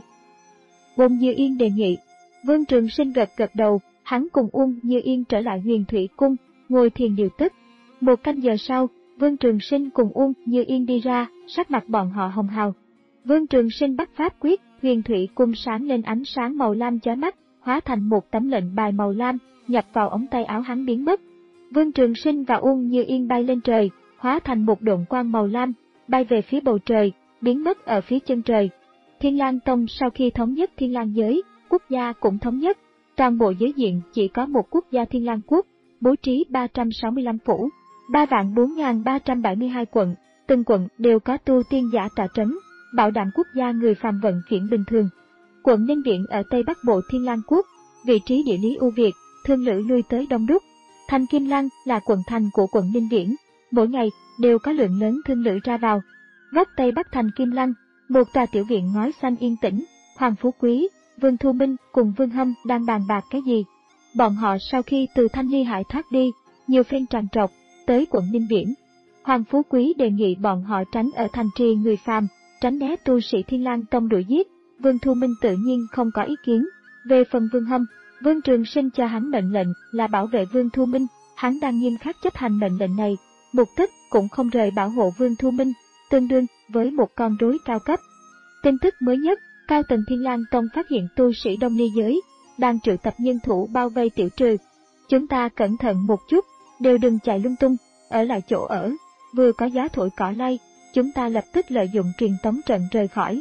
Uông Như Yên đề nghị. Vương Trường Sinh gật gật đầu, hắn cùng Uông Như Yên trở lại Huyền Thủy Cung, ngồi thiền điều tức. Một canh giờ sau, Vương Trường Sinh cùng Uông Như Yên đi ra, sắc mặt bọn họ hồng hào. Vương Trường Sinh bắt pháp quyết, Huyền Thủy Cung sáng lên ánh sáng màu lam chói mắt, hóa thành một tấm lệnh bài màu lam, nhập vào ống tay áo hắn biến mất. Vương Trường Sinh và Uông Như Yên bay lên trời, hóa thành một độn quang màu lam, bay về phía bầu trời, biến mất ở phía chân trời. Thiên Lang Tông sau khi thống nhất Thiên Lang giới, quốc gia cũng thống nhất, toàn bộ giới diện chỉ có một quốc gia Thiên Lang quốc, bố trí ba trăm sáu mươi lăm phủ, ba vạn bốn nghìn ba trăm bảy mươi hai quận, từng quận đều có tu tiên giả tọa trấn, bảo đảm quốc gia người phàm vận chuyển bình thường. Quận Ninh Viễn ở Tây Bắc Bộ Thiên Lang quốc, vị trí địa lý ưu việt, thương lữ lui tới đông đúc. Thành Kim Lăng là quận thành của quận Ninh Viễn, mỗi ngày đều có lượng lớn thương lữ ra vào. Góc Tây Bắc thành Kim Lăng, một tòa tiểu viện ngói xanh yên tĩnh, Hoàng Phú Quý, Vương Thu Minh cùng Vương Hâm đang bàn bạc cái gì. Bọn họ sau khi từ Thanh Ly Hải thoát đi, nhiều phen trằn trọc, tới quận Ninh Viễn. Hoàng Phú Quý đề nghị bọn họ tránh ở thành trì người phàm, tránh né tu sĩ Thiên Lang Tông đuổi giết. Vương Thu Minh tự nhiên không có ý kiến. Về phần Vương Hâm, Vương Trường Sinh cho hắn mệnh lệnh là bảo vệ Vương Thu Minh, hắn đang nghiêm khắc chấp hành mệnh lệnh này, mục đích cũng không rời bảo hộ Vương Thu Minh, tương đương với một con rối cao cấp. Tin tức mới nhất, cao tầng Thiên Lang Tông phát hiện tu sĩ Đông Ly giới đang triệu tập nhân thủ bao vây Tiểu Trừ. Chúng ta cẩn thận một chút, đều đừng chạy lung tung, ở lại chỗ ở, vừa có gió thổi cỏ lay, chúng ta lập tức lợi dụng truyền tống trận rời khỏi.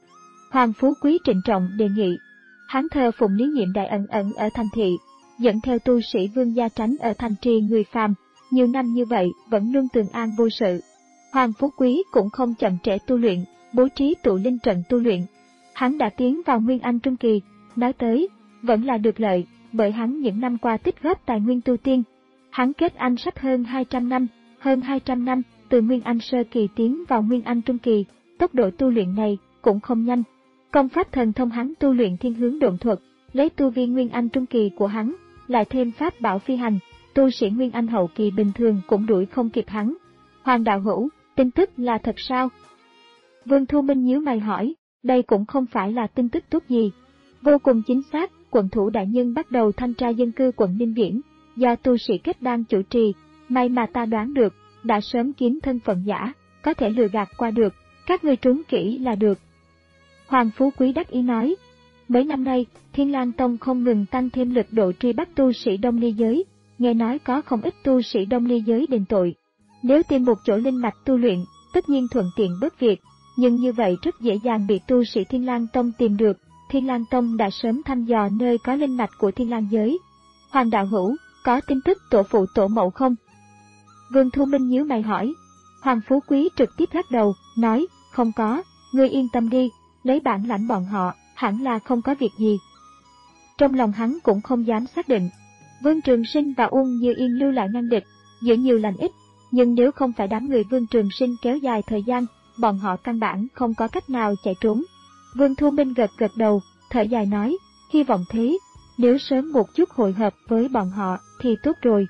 Hoàng Phú Quý trịnh trọng đề nghị. Hắn thờ phụng lý nhiệm đại ẩn ẩn ở thành thị, dẫn theo tu sĩ Vương gia tránh ở thành trì người phàm, nhiều năm như vậy vẫn luôn tường an vô sự. Hoàng Phú Quý cũng không chậm trễ tu luyện, bố trí tụ linh trận tu luyện. Hắn đã tiến vào Nguyên Anh Trung Kỳ, nói tới, vẫn là được lợi, bởi hắn những năm qua tích góp tài nguyên tu tiên. Hắn kết anh sắp hơn hai trăm năm, hơn hai trăm năm, từ Nguyên Anh Sơ Kỳ tiến vào Nguyên Anh Trung Kỳ, tốc độ tu luyện này cũng không nhanh. Công pháp thần thông hắn tu luyện thiên hướng độn thuật, lấy tu vi Nguyên Anh Trung Kỳ của hắn, lại thêm pháp bảo phi hành, tu sĩ Nguyên Anh Hậu Kỳ bình thường cũng đuổi không kịp hắn. Hoàng đạo hữu, tin tức là thật sao? Vương Thu Minh nhíu mày hỏi, đây cũng không phải là tin tức tốt gì. Vô cùng chính xác, quận thủ đại nhân bắt đầu thanh tra dân cư quận Ninh Viễn, do tu sĩ kết đan chủ trì, may mà ta đoán được, đã sớm kiếm thân phận giả, có thể lừa gạt qua được, các ngươi trốn kỹ là được. Hoàng Phú Quý đắc ý nói, mấy năm nay, Thiên Lang Tông không ngừng tăng thêm lực độ truy bắt tu sĩ Đông Ly giới, nghe nói có không ít tu sĩ Đông Ly giới đền tội. Nếu tìm một chỗ linh mạch tu luyện, tất nhiên thuận tiện bớt việc, nhưng như vậy rất dễ dàng bị tu sĩ Thiên Lang Tông tìm được. Thiên Lang Tông đã sớm thăm dò nơi có linh mạch của Thiên Lang giới. Hoàng đạo hữu, có tin tức tổ phụ tổ mẫu không? Vương Thu Minh nhíu mày hỏi. Hoàng Phú Quý trực tiếp lắc đầu, nói, không có, ngươi yên tâm đi, lấy bản lãnh bọn họ, hẳn là không có việc gì. Trong lòng hắn cũng không dám xác định. Vương Trường Sinh và Uông Như Yên lưu lại ngăn địch, giữa nhiều lành ít, nhưng nếu không phải đám người Vương Trường Sinh kéo dài thời gian, bọn họ căn bản không có cách nào chạy trốn. Vương Thu Minh gật gật đầu, thở dài nói, hy vọng thế, nếu sớm một chút hội hợp với bọn họ thì tốt rồi.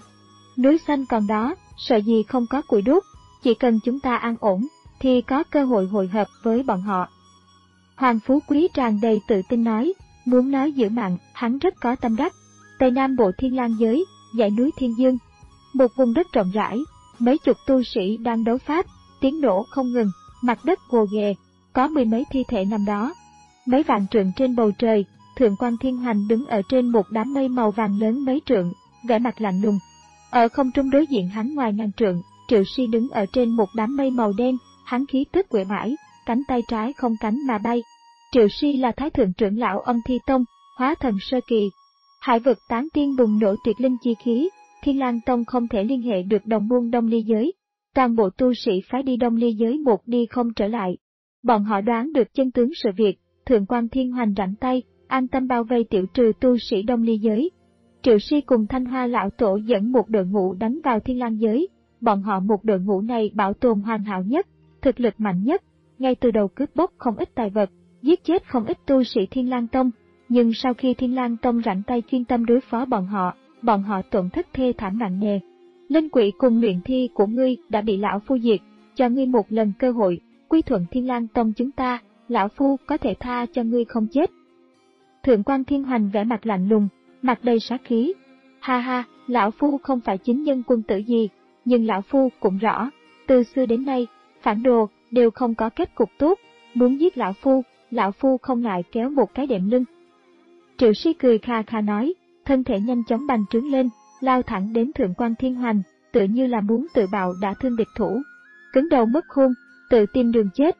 Núi xanh còn đó, sợ gì không có củi đốt, chỉ cần chúng ta an ổn, thì có cơ hội hội hợp với bọn họ. Hoàng Phú Quý tràn đầy tự tin nói, muốn nói giữ mạng, hắn rất có tâm đắc. Tây Nam Bộ Thiên Lang giới, dãy núi Thiên Dương, một vùng đất rộng rãi, mấy chục tu sĩ đang đấu pháp, tiếng nổ không ngừng, mặt đất gồ ghề, có mười mấy thi thể nằm đó. Mấy vạn trượng trên bầu trời, Thượng quan Thiên Hành đứng ở trên một đám mây màu vàng lớn mấy trượng, vẻ mặt lạnh lùng. Ở không trung đối diện hắn ngoài ngàn trượng, Triệu Si đứng ở trên một đám mây màu đen, hắn khí tức quệ mãi, cánh tay trái không cánh mà bay. Triệu Si là thái thượng trưởng lão Âm Thi Tông, hóa thần sơ kỳ. Hải vực tán tiên bùng nổ tuyệt linh chi khí, Thiên Lang Tông không thể liên hệ được đồng môn Đông Ly giới. Toàn bộ tu sĩ phái đi Đông Ly giới một đi không trở lại. Bọn họ đoán được chân tướng sự việc, Thượng quan Thiên Hoành rảnh tay, an tâm bao vây tiểu trừ tu sĩ Đông Ly giới. Triệu Si cùng Thanh Hoa lão tổ dẫn một đội ngũ đánh vào Thiên Lang giới. Bọn họ một đội ngũ này bảo tồn hoàn hảo nhất, thực lực mạnh nhất, ngay từ đầu cướp bóc không ít tài vật, giết chết không ít tu sĩ Thiên Lang Tông. Nhưng sau khi Thiên Lang Tông rảnh tay chuyên tâm đối phó bọn họ, bọn họ tổn thất thê thảm nặng nề. Linh quỷ cùng luyện thi của ngươi đã bị lão phu diệt, cho ngươi một lần cơ hội, quy thuận Thiên Lang Tông chúng ta, lão phu có thể tha cho ngươi không chết. Thượng quan Thiên Hoành vẻ mặt lạnh lùng, mặt đầy sát khí. Ha ha, lão phu không phải chính nhân quân tử gì, nhưng lão phu cũng rõ, từ xưa đến nay, phản đồ đều không có kết cục tốt, muốn giết lão phu, lão phu không ngại kéo một cái đệm lưng. Triệu Si cười kha kha nói, thân thể nhanh chóng bành trướng lên, lao thẳng đến Thượng quan Thiên Hoành, tự như là muốn tự bạo đã thương địch thủ. Cứng đầu mất khôn, tự tìm đường chết.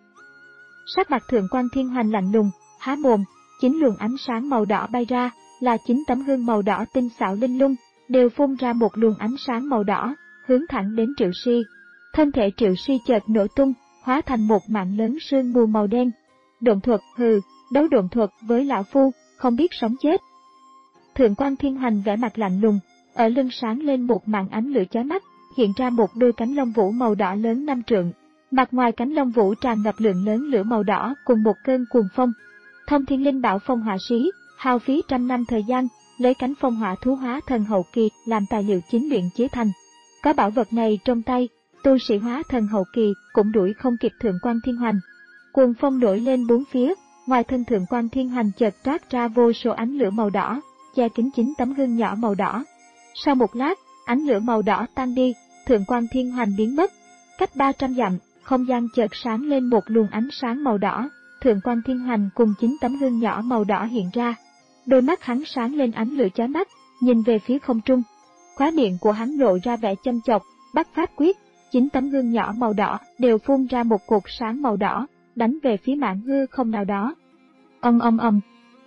Sắc mặt Thượng quan Thiên Hoành lạnh lùng, há mồm, chín luồng ánh sáng màu đỏ bay ra, là chín tấm gương màu đỏ tinh xảo linh lung, đều phun ra một luồng ánh sáng màu đỏ, hướng thẳng đến Triệu Si. Thân thể Triệu Si chợt nổ tung, hóa thành một mảng lớn sương mù màu đen. Độn thuật, hừ, đấu độn thuật với lão phu, không biết sống chết. Thượng quan Thiên Hoành vẻ mặt lạnh lùng, ở lưng sáng lên một màn ánh lửa chói mắt, hiện ra một đôi cánh lông vũ màu đỏ lớn năm trượng. Mặt ngoài cánh lông vũ tràn ngập lượng lớn lửa màu đỏ cùng một cơn cuồng phong. Thông Thiên Linh Bảo phong hỏa sĩ, hao phí trăm năm thời gian, lấy cánh phong hỏa thú hóa thần hậu kỳ làm tài liệu chính luyện chế thành. Có bảo vật này trong tay, tu sĩ hóa thần hậu kỳ cũng đuổi không kịp Thượng Quan Thiên Hoành. Cuồng phong nổi lên bốn phía, ngoài thân Thượng Quan Thiên Hoành chợt toát ra vô số ánh lửa màu đỏ, che kín chín tấm gương nhỏ màu đỏ. Sau một lát, ánh lửa màu đỏ tan đi, Thượng Quan Thiên Hoành biến mất. Cách ba trăm dặm, không gian chợt sáng lên một luồng ánh sáng màu đỏ, Thượng Quan Thiên Hoành cùng chín tấm gương nhỏ màu đỏ hiện ra. Đôi mắt hắn sáng lên ánh lửa chói mắt, nhìn về phía không trung. Khóe miệng của hắn lộ ra vẻ châm chọc, bắt pháp quyết, chín tấm gương nhỏ màu đỏ đều phun ra một cột sáng màu đỏ, đánh về phía mạn hư không nào đó. Ầm ầm ầm.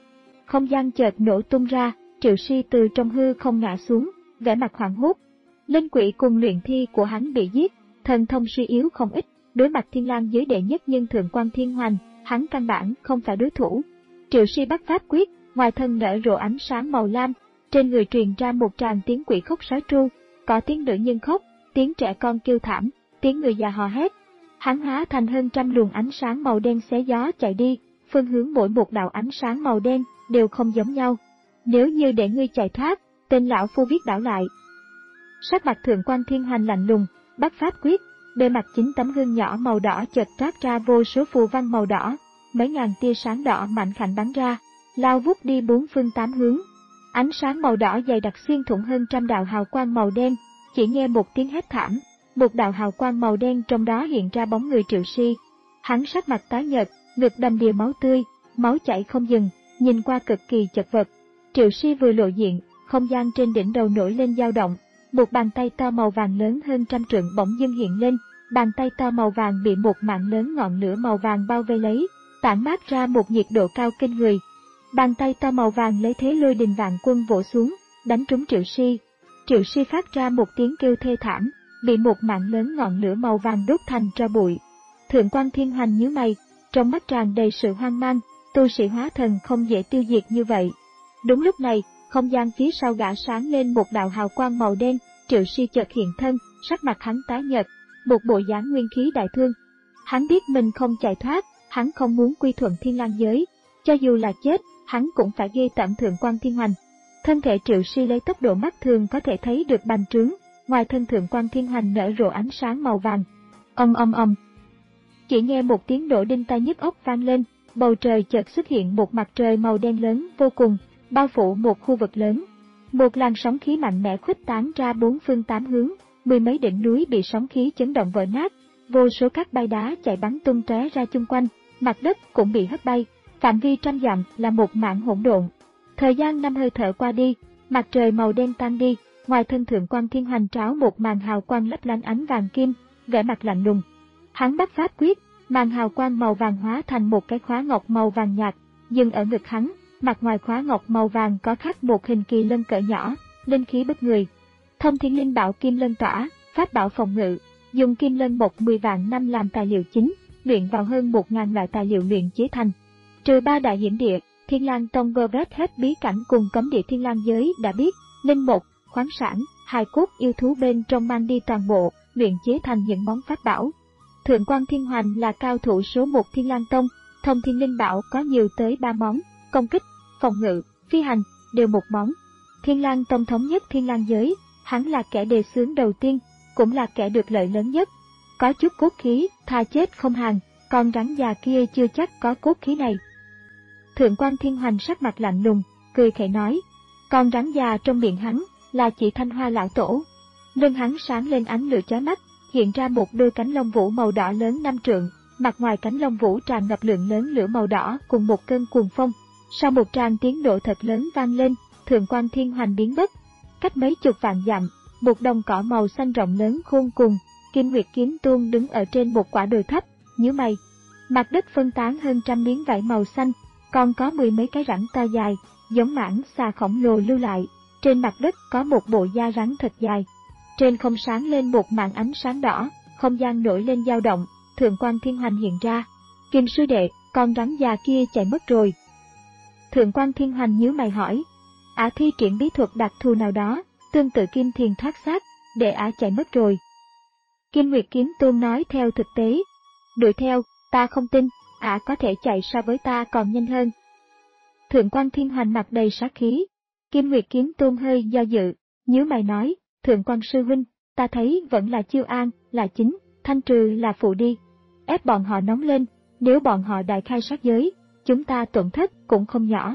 Không gian chợt nổ tung ra, Triệu Si từ trong hư không ngã xuống, vẻ mặt hoảng hốt. Linh quỷ cùng luyện thi của hắn bị giết, thần thông suy yếu không ít, đối mặt Thiên Lang giới đệ nhất nhân Thượng Quan Thiên Hoành, hắn căn bản không phải đối thủ. Triệu Si bắt pháp quyết, ngoài thân nở rộ ánh sáng màu lam, trên người truyền ra một tràng tiếng quỷ khóc sói tru, có tiếng nữ nhân khóc, tiếng trẻ con kêu thảm, tiếng người già hò hét. Hắn hóa thành hơn trăm luồng ánh sáng màu đen xé gió chạy đi, phương hướng mỗi một đạo ánh sáng màu đen đều không giống nhau. Nếu như để ngươi chạy thoát, tên lão phu viết đảo lại. Sắc mặt Thượng Quan Thiên Hoành lạnh lùng, bắt pháp quyết, bề mặt chín tấm gương nhỏ màu đỏ chợt toát ra vô số phù văn màu đỏ, mấy ngàn tia sáng đỏ mạnh khảnh bắn ra, lao vút đi bốn phương tám hướng. Ánh sáng màu đỏ dày đặc xuyên thủng hơn trăm đạo hào quang màu đen, chỉ nghe một tiếng hét thảm, một đạo hào quang màu đen trong đó hiện ra bóng người Triệu Si. Hắn sắc mặt tái nhợt, ngực đầm đìa máu tươi, máu chảy không dừng, nhìn qua cực kỳ chật vật. Triệu Si vừa lộ diện, không gian trên đỉnh đầu nổi lên dao động, một bàn tay to màu vàng lớn hơn trăm trượng bỗng dưng hiện lên, bàn tay to màu vàng bị một mạng lớn ngọn lửa màu vàng bao vây lấy, tản mát ra một nhiệt độ cao kinh người. Bàn tay to màu vàng lấy thế lôi đình vạn quân vỗ xuống, đánh trúng Triệu Si. Triệu Si phát ra một tiếng kêu thê thảm, bị một mạng lớn ngọn lửa màu vàng đốt thành tro bụi. Thượng Quan Thiên Hoành nhíu mày, trong mắt tràn đầy sự hoang mang, tu sĩ hóa thần không dễ tiêu diệt như vậy. Đúng lúc này, không gian phía sau gã sáng lên một đạo hào quang màu đen, Triệu Si chợt hiện thân, sắc mặt hắn tái nhợt, một bộ dáng nguyên khí đại thương. Hắn biết mình không chạy thoát, hắn không muốn quy thuận Thiên Lang giới, cho dù là chết, hắn cũng phải ghê tởm Thượng Quan Thiên Hoành. Thân thể Triệu Si lấy tốc độ mắt thường có thể thấy được bành trướng, ngoài thân Thượng Quan Thiên Hoành nở rộ ánh sáng màu vàng. Ầm ầm ầm. Chỉ nghe một tiếng nổ đinh tai nhức óc vang lên, bầu trời chợt xuất hiện một mặt trời màu đen lớn vô cùng, bao phủ một khu vực lớn. Một làn sóng khí mạnh mẽ khuếch tán ra bốn phương tám hướng, mười mấy đỉnh núi bị sóng khí chấn động vỡ nát, vô số các bay đá chạy bắn tung tóe ra chung quanh, mặt đất cũng bị hất bay, phạm vi trăm dặm là một mảng hỗn độn. Thời gian năm hơi thở qua đi, mặt trời màu đen tan đi, ngoài thân Thượng Quan Thiên Hoành tráo một màn hào quang lấp lánh ánh vàng kim, vẻ mặt lạnh lùng. Hắn bắt pháp quyết, màn hào quang màu vàng hóa thành một cái khóa ngọc màu vàng nhạt, dừng ở ngực hắn, mặt ngoài khóa ngọc màu vàng có khắc một hình kỳ lân cỡ nhỏ, linh khí bức người. Thông Thiên Linh Bảo Kim Lân Tỏa, pháp bảo phòng ngự, dùng kim lân một mười vạn năm làm tài liệu chính, luyện vào hơn một ngàn loại tài liệu luyện chế thành. Trừ ba đại hiểm địa, Thiên Lang Tông vơ vét hết bí cảnh cùng cấm địa Thiên Lang giới đã biết, linh mục, khoáng sản, hài cốt yêu thú bên trong mang đi toàn bộ, luyện chế thành những món pháp bảo. Thượng Quan Thiên Hoành là cao thủ số một Thiên Lang Tông, Thông Thiên Linh Bảo có nhiều tới ba món, công kích, phòng ngự, phi hành, đều một món. Thiên Lang Tông thống nhất Thiên Lang giới, hắn là kẻ đề xướng đầu tiên, cũng là kẻ được lợi lớn nhất. Có chút cốt khí, thà chết không hàng, còn rắn già kia chưa chắc có cốt khí này. Thượng Quan Thiên Hoành sắc mặt lạnh lùng, cười khẩy nói, con rắn già trong miệng hắn là chỉ Thanh Hoa lão tổ. Lưng hắn sáng lên ánh lửa chói mắt, hiện ra một đôi cánh lông vũ màu đỏ lớn năm trượng, mặt ngoài cánh lông vũ tràn ngập lượng lớn lửa màu đỏ cùng một cơn cuồng phong. Sau một tràng tiếng nổ thật lớn vang lên, Thượng Quan Thiên Hoành biến mất. Cách mấy chục vạn dặm, một đồng cỏ màu xanh rộng lớn khôn cùng, Kim Nguyệt Kiếm Tôn đứng ở trên một quả đồi thấp, nhíu mày. Mặt đất phân tán hơn trăm miếng vải màu xanh, còn có mười mấy cái rãnh to dài, giống mảng xà khổng lồ lưu lại. Trên mặt đất có một bộ da rắn thật dài. Trên không sáng lên một màn ánh sáng đỏ, không gian nổi lên dao động, Thượng Quan Thiên Hoành hiện ra. Kim sư đệ, con rắn già kia chạy mất rồi. Thượng Quan Thiên Hoành nhíu mày hỏi. Ả thi triển bí thuật đặc thù nào đó, tương tự kim thiền thoát xác, để ả chạy mất rồi. Kim Nguyệt Kiếm Tôn nói theo thực tế. Đuổi theo, ta không tin, ả có thể chạy so với ta còn nhanh hơn. Thượng quan Thiên Hoành mặt đầy sát khí. Kim Nguyệt Kiếm Tôn hơi do dự, nhíu mày nói, Thượng quan sư huynh, ta thấy vẫn là Chiêu An, là chính, Thanh Trừ là phụ đi. Ép bọn họ nóng lên, nếu bọn họ đại khai sát giới, chúng ta tổn thất cũng không nhỏ.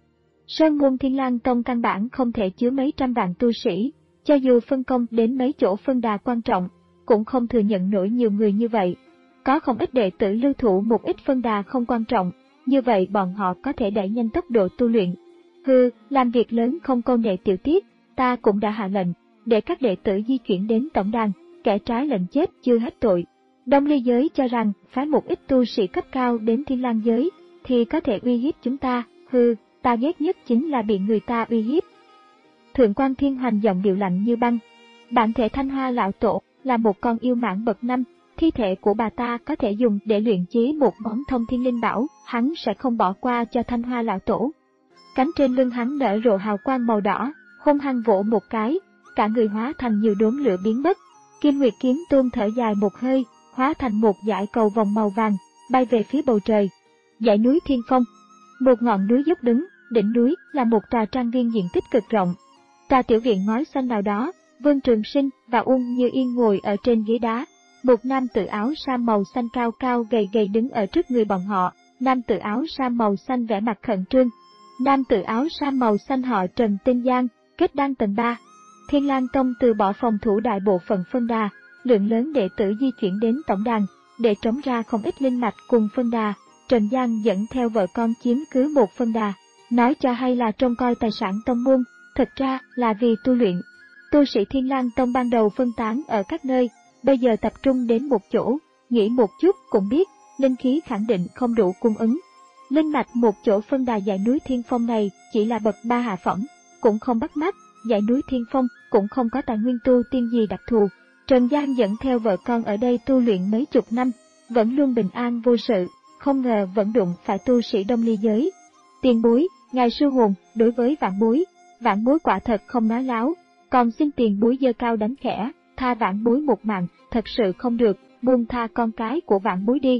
Sơn môn Thiên Lang Tông căn bản không thể chứa mấy trăm vạn tu sĩ, cho dù phân công đến mấy chỗ phân đà quan trọng, cũng không thừa nhận nổi nhiều người như vậy. Có không ít đệ tử lưu thủ một ít phân đà không quan trọng, như vậy bọn họ có thể đẩy nhanh tốc độ tu luyện. Hừ, làm việc lớn không câu nệ tiểu tiết, ta cũng đã hạ lệnh, để các đệ tử di chuyển đến tổng đàn, kẻ trái lệnh chết chưa hết tội. Đông Ly giới cho rằng phái một ít tu sĩ cấp cao đến Thiên Lang giới, thì có thể uy hiếp chúng ta, hừ, ta ghét nhất chính là bị người ta uy hiếp. Thượng quan Thiên Hoành giọng điệu lạnh như băng. Bản thể Thanh Hoa lão tổ là một con yêu mãng bậc năm, thi thể của bà ta có thể dùng để luyện chế một món thông thiên linh bảo, hắn sẽ không bỏ qua cho Thanh Hoa lão tổ. Cánh trên lưng hắn nở rộ hào quang màu đỏ, hung hăng vỗ một cái, cả người hóa thành nhiều đốm lửa biến mất. Kim Nguyệt Kiếm Tôn thở dài một hơi, hóa thành một dải cầu vòng màu vàng, bay về phía bầu trời. Dãy núi Thiên Phong, một ngọn núi dốc đứng, đỉnh núi là một tòa trang viên diện tích cực rộng. Tòa tiểu viện ngói xanh nào đó, Vương Trường Sinh và Uông Như Yên ngồi ở trên ghế đá. Một nam tử áo sa màu xanh cao cao gầy gầy đứng ở trước người bọn họ. Nam tử áo sa màu xanh vẻ mặt khẩn trương. Nam tử áo sa màu xanh họ Trần tên Giang, kết đan tầng ba. Thiên Lang Tông từ bỏ phòng thủ đại bộ phận phân đà, lượng lớn đệ tử di chuyển đến tổng đàn, để trống ra không ít linh mạch cùng phân đà. Trần Giang dẫn theo vợ con chiếm cứ một phân đà, nói cho hay là trông coi tài sản tông môn, thực ra là vì tu luyện. Tu sĩ Thiên Lang Tông ban đầu phân tán ở các nơi, bây giờ tập trung đến một chỗ, nghĩ một chút cũng biết, linh khí khẳng định không đủ cung ứng. Linh mạch một chỗ phân đà dãy núi Thiên Phong này chỉ là bậc ba hạ phẩm, cũng không bắt mắt, dãy núi Thiên Phong cũng không có tài nguyên tu tiên gì đặc thù. Trần Giang dẫn theo vợ con ở đây tu luyện mấy chục năm, vẫn luôn bình an vô sự, không ngờ vẫn đụng phải tu sĩ Đông Ly giới. Tiền bối, ngài sư hồn, đối với vạn bối, vạn bối quả thật không nói láo, còn xin tiền bối giơ cao đánh khẽ, tha vạn bối một mạng, thật sự không được, buông tha con cái của vạn bối đi.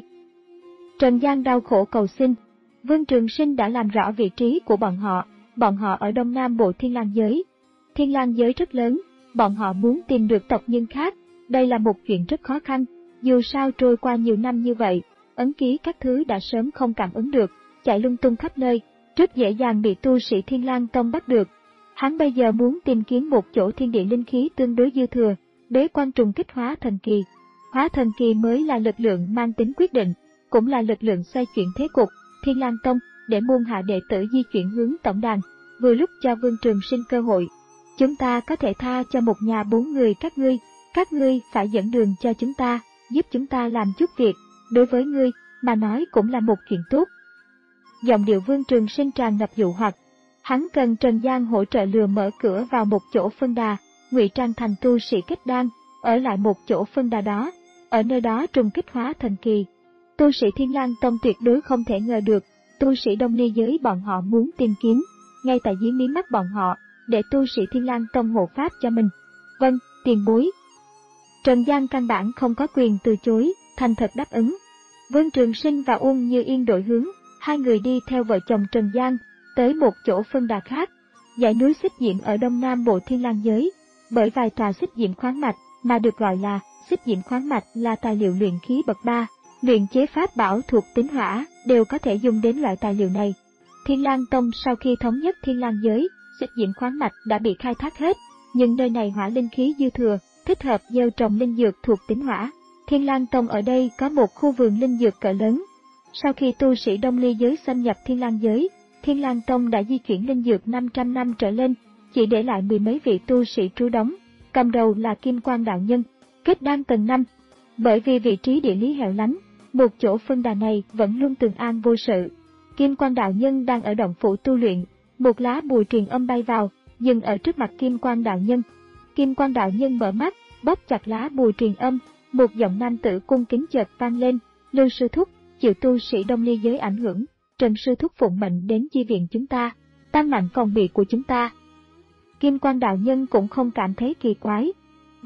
Trần Giang đau khổ cầu xin. Vương Trường Sinh đã làm rõ vị trí của bọn họ, bọn họ ở đông nam bộ Thiên Lang giới. Thiên Lang giới rất lớn, bọn họ muốn tìm được tộc nhân khác, đây là một chuyện rất khó khăn, dù sao trôi qua nhiều năm như vậy, ấn ký các thứ đã sớm không cảm ứng được, chạy lung tung khắp nơi, rất dễ dàng bị tu sĩ Thiên Lang Tông bắt được. Hắn bây giờ muốn tìm kiếm một chỗ thiên địa linh khí tương đối dư thừa, bế quan trùng kích hóa thần kỳ. Hóa thần kỳ mới là lực lượng mang tính quyết định, cũng là lực lượng xoay chuyển thế cục. Thiên Lang Tông để môn hạ đệ tử di chuyển hướng tổng đàn, vừa lúc cho Vương Trường Sinh cơ hội. Chúng ta có thể tha cho một nhà bốn người các ngươi, các ngươi phải dẫn đường cho chúng ta, giúp chúng ta làm chút việc, đối với ngươi mà nói cũng là một chuyện tốt. Giọng điệu Vương Trường Sinh tràn ngập dụ hoặc. Hắn cần Trần Giang hỗ trợ lừa mở cửa vào một chỗ phân đà, ngụy trang thành tu sĩ kết đan, ở lại một chỗ phân đà đó, ở nơi đó trùng kích hóa thần kỳ. Tu sĩ Thiên Lang Tông tuyệt đối không thể ngờ được, tu sĩ Đông Ly giới bọn họ muốn tìm kiếm, ngay tại dưới mí mắt bọn họ, để tu sĩ Thiên Lang Tông hộ pháp cho mình. Vâng, tiền bối. Trần Giang căn bản không có quyền từ chối, thành thật đáp ứng. Vương Trường Sinh và Uông Như Yên đổi hướng, hai người đi theo vợ chồng Trần Giang, tới một chỗ phân đà khác. Dãy núi Xích Diệm ở đông nam bộ Thiên Lang giới, bởi vài tòa xích diệm khoáng mạch mà được gọi là xích diệm khoáng mạch là tài liệu luyện khí bậc ba, luyện chế pháp bảo thuộc tính hỏa đều có thể dùng đến loại tài liệu này. Thiên Lang Tông sau khi thống nhất Thiên Lang giới, xích diệm khoáng mạch đã bị khai thác hết, nhưng nơi này hỏa linh khí dư thừa, thích hợp gieo trồng linh dược thuộc tính hỏa. Thiên Lang Tông ở đây có một khu vườn linh dược cỡ lớn. Sau khi tu sĩ Đông Ly giới xâm nhập Thiên Lang giới, Thiên Lang Tông đã di chuyển linh dược năm trăm năm trở lên, chỉ để lại mười mấy vị tu sĩ trú đóng, cầm đầu là Kim Quang đạo nhân, kết đan tầng năm. Bởi vì vị trí địa lý hẻo lánh, một chỗ phân đà này vẫn luôn tường an vô sự. Kim Quang đạo nhân đang ở động phủ tu luyện, một lá bùa truyền âm bay vào, dừng ở trước mặt Kim Quang đạo nhân. Kim Quang đạo nhân mở mắt, bóp chặt lá bùa truyền âm, một giọng nam tử cung kính chợt vang lên, Lưu sư thúc, chịu tu sĩ Đông Ly giới ảnh hưởng, Trần sư thúc phụng mệnh đến chi viện chúng ta, tăng mạnh phòng bị của chúng ta. Kim Quang đạo nhân cũng không cảm thấy kỳ quái.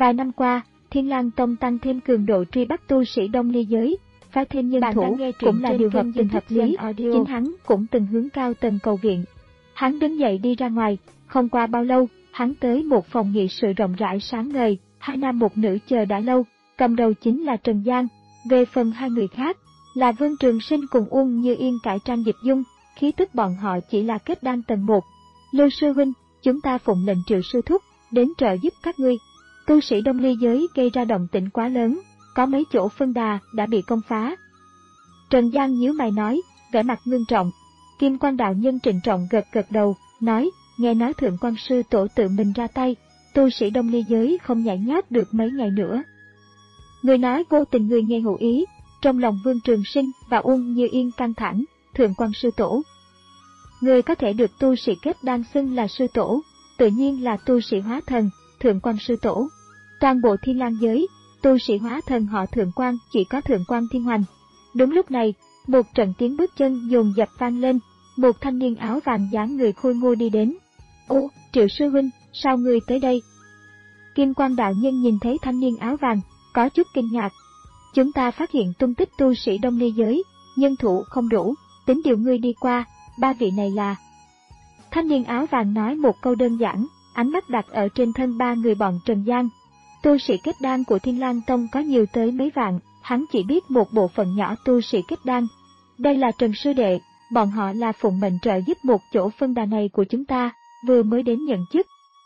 Vài năm qua, Thiên Lang Tông tăng thêm cường độ truy bắt tu sĩ Đông Ly giới, phái thêm nhân thủ, cũng là điều hợp tình hợp lý. Chính hắn cũng từng hướng cao tầng cầu viện. Hắn đứng dậy đi ra ngoài, không qua bao lâu, hắn tới một phòng nghị sự rộng rãi sáng ngời, hai nam một nữ chờ đã lâu, cầm đầu chính là Trần Giang. Về phần hai người khác, là Vương Trường Sinh cùng Uông Như Yên cải trang dịch dung, khí tức bọn họ chỉ là kết đan tầng một. Lưu sư huynh, chúng ta phụng lệnh Triệu sư thúc, đến trợ giúp các ngươi. Tu sĩ Đông Ly giới gây ra động tĩnh quá lớn, có mấy chỗ phân đà đã bị công phá. Trần Giang nhíu mày nói, vẻ mặt ngưng trọng. Kim Quan đạo nhân trịnh trọng gật gật đầu, nói, nghe nói Thượng Quan sư tổ tự mình ra tay, tu sĩ Đông Ly giới không nhảy nhót được mấy ngày nữa. Người nói vô tình người nghe hữu ý, trong lòng Vương Trường Sinh và Uông Như Yên căng thẳng. Thượng Quan sư tổ, người có thể được tu sĩ kết đan xưng là sư tổ, tự nhiên là tu sĩ hóa thần. Thượng Quan sư tổ, toàn bộ Thiên Lang giới, tu sĩ hóa thần họ Thượng Quan chỉ có Thượng Quan Thiên Hoành. Đúng lúc này, một trận tiếng bước chân dồn dập vang lên, một thanh niên áo vàng dáng người khôi ngô đi đến. Ô, Triệu sư huynh, sao ngươi tới đây? Kim Quan đạo nhân nhìn thấy thanh niên áo vàng, có chút kinh ngạc. Chúng ta phát hiện tung tích tu sĩ Đông Ly giới, nhân thủ không đủ, tính điều ngươi đi qua, ba vị này là... Thanh niên áo vàng nói một câu đơn giản, ánh mắt đặt ở trên thân ba người bọn Trần Giang. Tu sĩ kết đan của Thiên Lang Tông có nhiều tới mấy vạn, hắn chỉ biết một bộ phận nhỏ tu sĩ kết đan. Đây là Trần sư đệ, bọn họ là phụng mệnh trợ giúp một chỗ phân đà này của chúng ta, vừa mới đến nhận chức.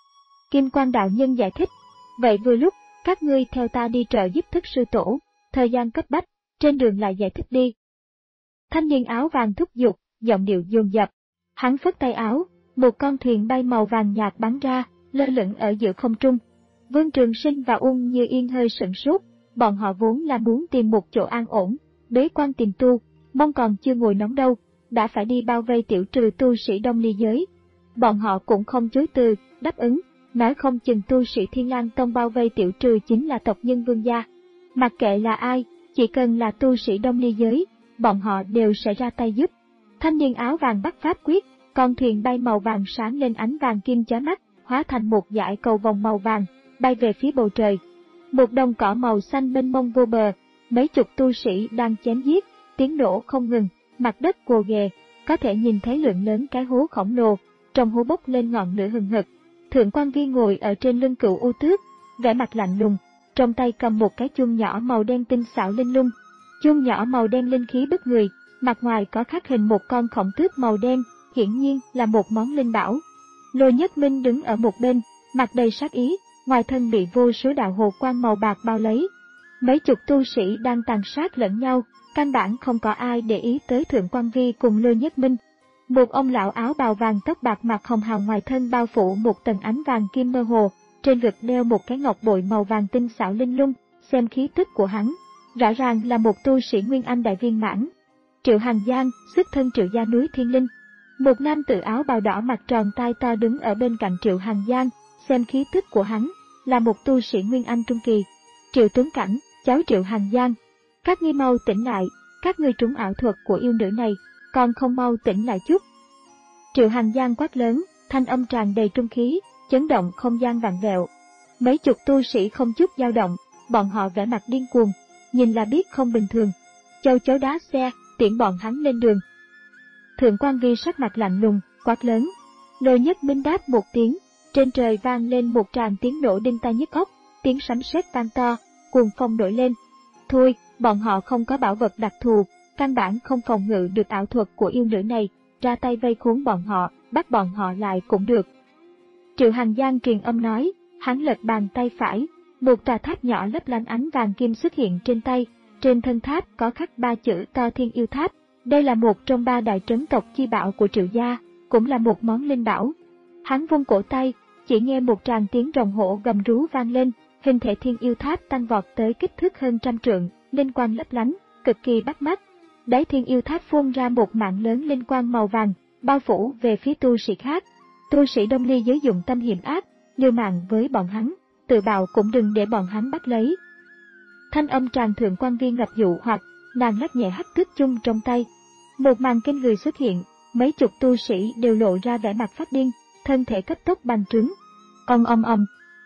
Kim Quan đạo nhân giải thích, vậy vừa lúc, các ngươi theo ta đi trợ giúp Thất sư tổ, thời gian cấp bách, trên đường lại giải thích đi. Thanh niên áo vàng thúc giục, giọng điệu dồn dập. Hắn phất tay áo, một con thuyền bay màu vàng nhạt bắn ra, lơ lửng ở giữa không trung. Vương Trường Sinh và Uông Như Yên hơi sửng sốt, bọn họ vốn là muốn tìm một chỗ an ổn, bế quan tìm tu, mong còn chưa ngồi nóng đâu, đã phải đi bao vây tiểu trừ tu sĩ Đông Ly giới. Bọn họ cũng không chối từ, đáp ứng, nói không chừng tu sĩ Thiên Lang Tông bao vây tiểu trừ chính là tộc nhân Vương gia. Mặc kệ là ai, chỉ cần là tu sĩ Đông Ly giới, bọn họ đều sẽ ra tay giúp. Thanh niên áo vàng bắt pháp quyết, con thuyền bay màu vàng sáng lên ánh vàng kim chói mắt, hóa thành một dải cầu vòng màu vàng, bay về phía bầu trời. Một đồng cỏ màu xanh mênh mông vô bờ, mấy chục tu sĩ đang chém giết, tiếng nổ không ngừng, mặt đất gồ ghề, có thể nhìn thấy lượng lớn cái hố khổng lồ, trong hố bốc lên ngọn lửa hừng hực. Thượng Quan Vi ngồi ở trên lưng Cửu U Tước, vẻ mặt lạnh lùng, trong tay cầm một cái chuông nhỏ màu đen tinh xảo linh lung. Chuông nhỏ màu đen linh khí bức người, mặt ngoài có khắc hình một con khổng tước màu đen, hiển nhiên là một món linh bảo. Lôi Nhất Minh đứng ở một bên, mặt đầy sát ý, ngoài thân bị vô số đạo hồ quang màu bạc bao lấy. Mấy chục tu sĩ đang tàn sát lẫn nhau, căn bản không có ai để ý tới Thượng Quan Vi cùng Lôi Nhất Minh. Một ông lão áo bào vàng tóc bạc mặt hồng hào ngoài thân bao phủ một tầng ánh vàng kim mơ hồ, trên ngực đeo một cái ngọc bội màu vàng tinh xảo linh lung, xem khí tức của hắn, rõ ràng là một tu sĩ Nguyên Anh đại viên mãn. Triệu Hằng Giang, xuất thân Triệu gia núi Thiên Linh. Một nam tử áo bào đỏ mặt tròn tai to đứng ở bên cạnh Triệu Hằng Giang, xem khí tức của hắn, là một tu sĩ Nguyên Anh trung kỳ. Triệu Tuấn Cảnh, cháu Triệu Hằng Giang, các ngươi mau tỉnh lại, các ngươi trúng ảo thuật của yêu nữ này, còn không mau tỉnh lại chút. Triệu Hằng Giang quát lớn, thanh âm tràn đầy trung khí, chấn động không gian vạn vẹo. Mấy chục tu sĩ không chút dao động, bọn họ vẻ mặt điên cuồng, nhìn là biết không bình thường. Châu chấu đá xe, tiễn bọn hắn lên đường. Thượng Quan Vi sắc mặt lạnh lùng, quát lớn. Lôi Nhất Minh đáp một tiếng, trên trời vang lên một tràng tiếng nổ đinh tai nhức óc, tiếng sấm sét vang to, cuồng phong nổi lên. Thôi, bọn họ không có bảo vật đặc thù, căn bản không phòng ngự được ảo thuật của yêu nữ này, ra tay vây khốn bọn họ, bắt bọn họ lại cũng được. Triệu Hằng Giang truyền âm nói, hắn lật bàn tay phải, một tòa tháp nhỏ lấp lánh ánh vàng kim xuất hiện trên tay, trên thân tháp có khắc ba chữ To Thiên Yêu Tháp. Đây là một trong ba đại trấn tộc chi bảo của Triệu gia, cũng là một món linh bảo. Hắn vung cổ tay, chỉ nghe một tràng tiếng rồng hổ gầm rú vang lên, hình thể Thiên Yêu Tháp tăng vọt tới kích thước hơn trăm trượng, linh quang lấp lánh, cực kỳ bắt mắt. Đáy Thiên Yêu Tháp phun ra một mạng lớn linh quang màu vàng, bao phủ về phía tu sĩ khác. Tu sĩ Đông Ly giới dụng tâm hiểm ác, liều mạng với bọn hắn, tự bào cũng đừng để bọn hắn bắt lấy. Thanh âm tràn Thượng Quan Vi ngập dụ hoặc, nàng lắc nhẹ hắc tước chung trong tay. Một màn kinh người xuất hiện, mấy chục tu sĩ đều lộ ra vẻ mặt phát điên, thân thể cấp tốc bành trướng. Ầm ầm ầm.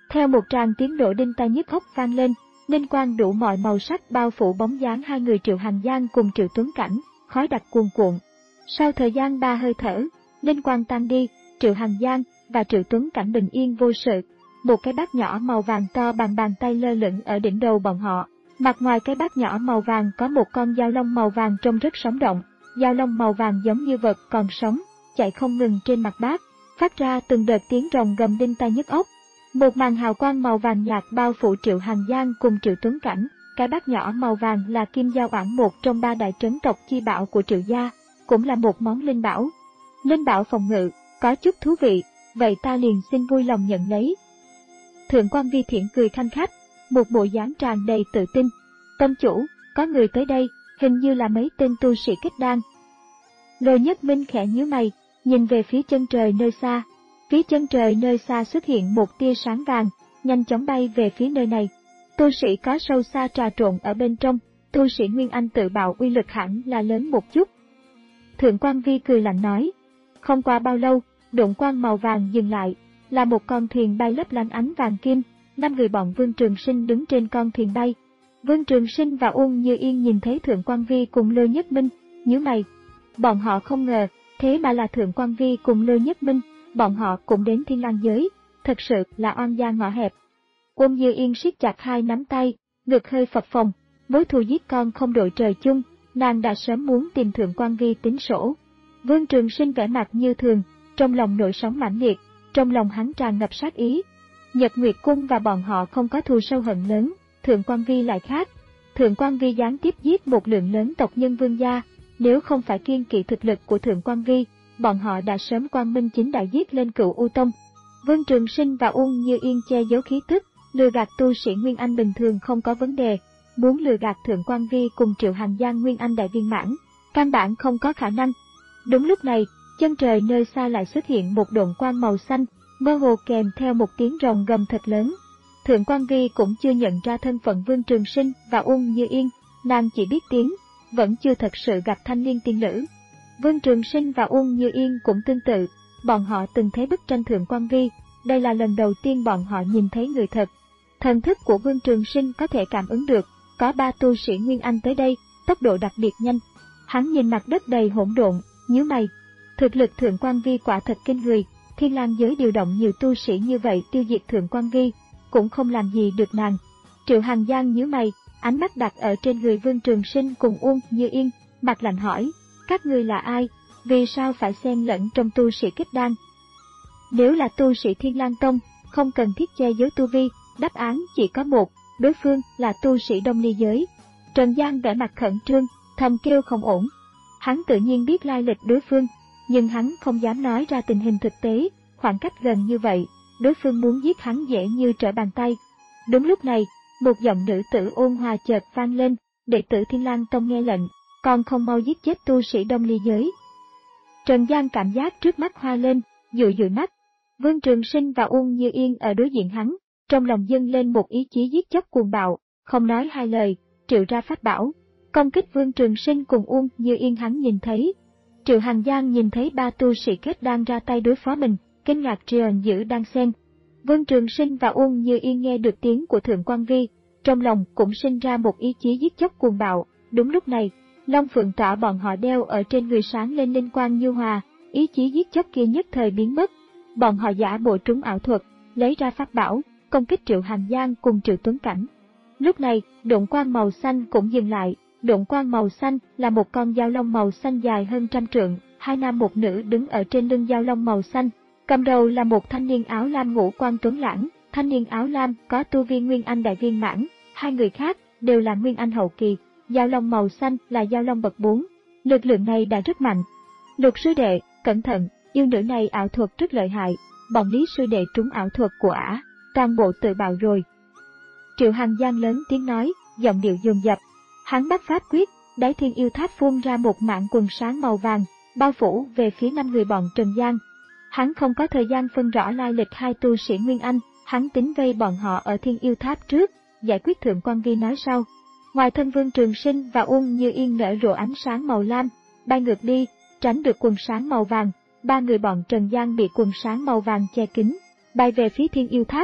Theo một tràng tiếng nổ đinh tai nhức óc vang lên, linh quang đủ mọi màu sắc bao phủ bóng dáng hai người Triệu Hành Giang cùng Triệu Tuấn Cảnh, khói đặc cuồn cuộn. Sau thời gian ba hơi thở, linh quang tan đi, Triệu Hành Giang và Triệu Tuấn Cảnh bình yên vô sự. Một cái bát nhỏ màu vàng to bằng bàn tay lơ lửng ở đỉnh đầu bọn họ. Mặt ngoài cái bát nhỏ màu vàng có một con dao long màu vàng trông rất sống động. Dao long màu vàng giống như vật còn sống, chạy không ngừng trên mặt bát, phát ra từng đợt tiếng rồng gầm đinh tai nhức óc. Một màn hào quang màu vàng nhạt bao phủ Triệu Hành Giang cùng Triệu Tuấn Cảnh. Cái bát nhỏ màu vàng là kim giao oản, một trong ba đại trấn tộc chi bảo của Triệu gia, cũng là một món linh bảo. Linh bảo phòng ngự, có chút thú vị, vậy ta liền xin vui lòng nhận lấy. Thượng quan Vi Thiển cười khanh khách, một bộ dáng tràn đầy tự tin. Tông chủ, có người tới đây, hình như là mấy tên tu sĩ kết đan. Lôi Nhất Minh khẽ nhíu mày, nhìn về phía chân trời nơi xa. Phía chân trời nơi xa xuất hiện một tia sáng vàng, nhanh chóng bay về phía nơi này. Tu sĩ có sâu xa trà trộn ở bên trong, tu sĩ Nguyên Anh tự bạo uy lực hẳn là lớn một chút. Thượng quan Vi cười lạnh nói. Không qua bao lâu, độn quang màu vàng dừng lại, là một con thuyền bay lấp lánh ánh vàng kim. Năm người bọn Vương Trường Sinh đứng trên con thuyền bay. Vương Trường Sinh và Uông Như Yên nhìn thấy Thượng quan Vi cùng Lôi Nhất Minh, nhíu mày. Bọn họ không ngờ, thế mà là Thượng quan Vi cùng Lôi Nhất Minh, bọn họ cũng đến Thiên Lang giới, thật sự là oan gia ngõ hẹp. Uông Như Yên siết chặt hai nắm tay, ngực hơi phập phồng, mối thù giết con không đội trời chung, nàng đã sớm muốn tìm Thượng quan Vi tính sổ. Vương Trường Sinh vẻ mặt như thường, trong lòng nổi sóng mãnh liệt, trong lòng hắn tràn ngập sát ý. Nhật Nguyệt Cung và bọn họ không có thù sâu hận lớn, Thượng quan Vi lại khác. Thượng quan Vi gián tiếp giết một lượng lớn tộc nhân Vương gia, nếu không phải kiêng kỵ thực lực của Thượng quan Vi, bọn họ đã sớm quang minh chính đại giết lên Cửu U Tông. Vương Trường Sinh và Uông Như Yên che giấu khí tức, lừa gạt tu sĩ Nguyên Anh bình thường không có vấn đề, muốn lừa gạt Thượng quan Vi cùng Triệu Hành Giang Nguyên Anh đại viên mãn, căn bản không có khả năng. Đúng lúc này, chân trời nơi xa lại xuất hiện một độn quang màu xanh, mơ hồ kèm theo một tiếng rồng gầm thật lớn. Thượng quan Vi cũng chưa nhận ra thân phận Vương Trường Sinh và Uông Như Yên, nàng chỉ biết tiếng, vẫn chưa thật sự gặp thanh niên tiên nữ. Vương Trường Sinh và Uông Như Yên cũng tương tự, bọn họ từng thấy bức tranh Thượng quan Vi, đây là lần đầu tiên bọn họ nhìn thấy người thật. Thần thức của Vương Trường Sinh có thể cảm ứng được, có ba tu sĩ Nguyên Anh tới đây, tốc độ đặc biệt nhanh. Hắn nhìn mặt đất đầy hỗn độn, nhíu mày. Thực lực Thượng quan Vi quả thật kinh người, Thiên Lang giới điều động nhiều tu sĩ như vậy tiêu diệt Thượng quan Vi, cũng không làm gì được nàng. Triệu Hành Giang nhíu mày, ánh mắt đặt ở trên người Vương Trường Sinh cùng Uông Như Yên, mặt lạnh hỏi, các ngươi là ai, vì sao phải xen lẫn trong tu sĩ kết đan? Nếu là tu sĩ Thiên Lang Tông, không cần thiết che giấu tu vi, đáp án chỉ có một, đối phương là tu sĩ Đông Ly giới. Trần Giang vẻ mặt khẩn trương, thầm kêu không ổn. Hắn tự nhiên biết lai lịch đối phương, nhưng hắn không dám nói ra tình hình thực tế, khoảng cách gần như vậy, đối phương muốn giết hắn dễ như trở bàn tay. Đúng lúc này, một giọng nữ tử ôn hòa chợt vang lên, đệ tử Thiên Lang Tông nghe lệnh, còn không mau giết chết tu sĩ Đông Ly giới. Trần Giang cảm giác trước mắt hoa lên, dụi dụi mắt. Vương Trường Sinh và Uông Như Yên ở đối diện hắn, trong lòng dâng lên một ý chí giết chóc cuồng bạo, không nói hai lời, triệu ra pháp bảo, công kích Vương Trường Sinh cùng Uông Như Yên. Hắn nhìn thấy, Triệu Hành Giang nhìn thấy ba tu sĩ kết đang ra tay đối phó mình, kinh ngạc triền giữ đang xen. Vương Trường Sinh và Uông Như Yên nghe được tiếng của Thượng quan Vi, trong lòng cũng sinh ra một ý chí giết chóc cuồng bạo. Đúng lúc này, Long Phượng Tỏa bọn họ đeo ở trên người sáng lên linh quang nhu hòa, ý chí giết chóc kia nhất thời biến mất. Bọn họ giả bộ trúng ảo thuật, lấy ra pháp bảo, công kích Triệu Hành Giang cùng Triệu Tuấn Cảnh. Lúc này, độn quang màu xanh cũng dừng lại. Độn quang màu xanh là một con dao long màu xanh dài hơn trăm trượng, hai nam một nữ đứng ở trên lưng dao long màu xanh. Cầm đầu là một thanh niên áo lam ngũ quan tuấn lãng, thanh niên áo lam có tu vi Nguyên Anh đại viên mãn, hai người khác đều là Nguyên Anh hậu kỳ. Dao long màu xanh là dao long bậc bốn, lực lượng này đã rất mạnh. Lục sư đệ, cẩn thận, yêu nữ này ảo thuật rất lợi hại, bọn Lý sư đệ trúng ảo thuật của ả, toàn bộ tự bạo rồi. Triệu Hành Giang lớn tiếng nói, giọng điệu dồn dập. Hắn bắt pháp quyết, đáy thiên yêu tháp phun ra một mảng quần sáng màu vàng, bao phủ về phía năm người bọn Trần Giang. Hắn không có thời gian phân rõ lai lịch hai tu sĩ Nguyên Anh, hắn tính vây bọn họ ở thiên yêu tháp trước, giải quyết Thượng quan Vi nói sau. Ngoài thân Vương Trường Sinh và Uông Như Yên nở rộ ánh sáng màu lam, bay ngược đi, tránh được quần sáng màu vàng, ba người bọn Trần Giang bị quần sáng màu vàng che kín, bay về phía thiên yêu tháp.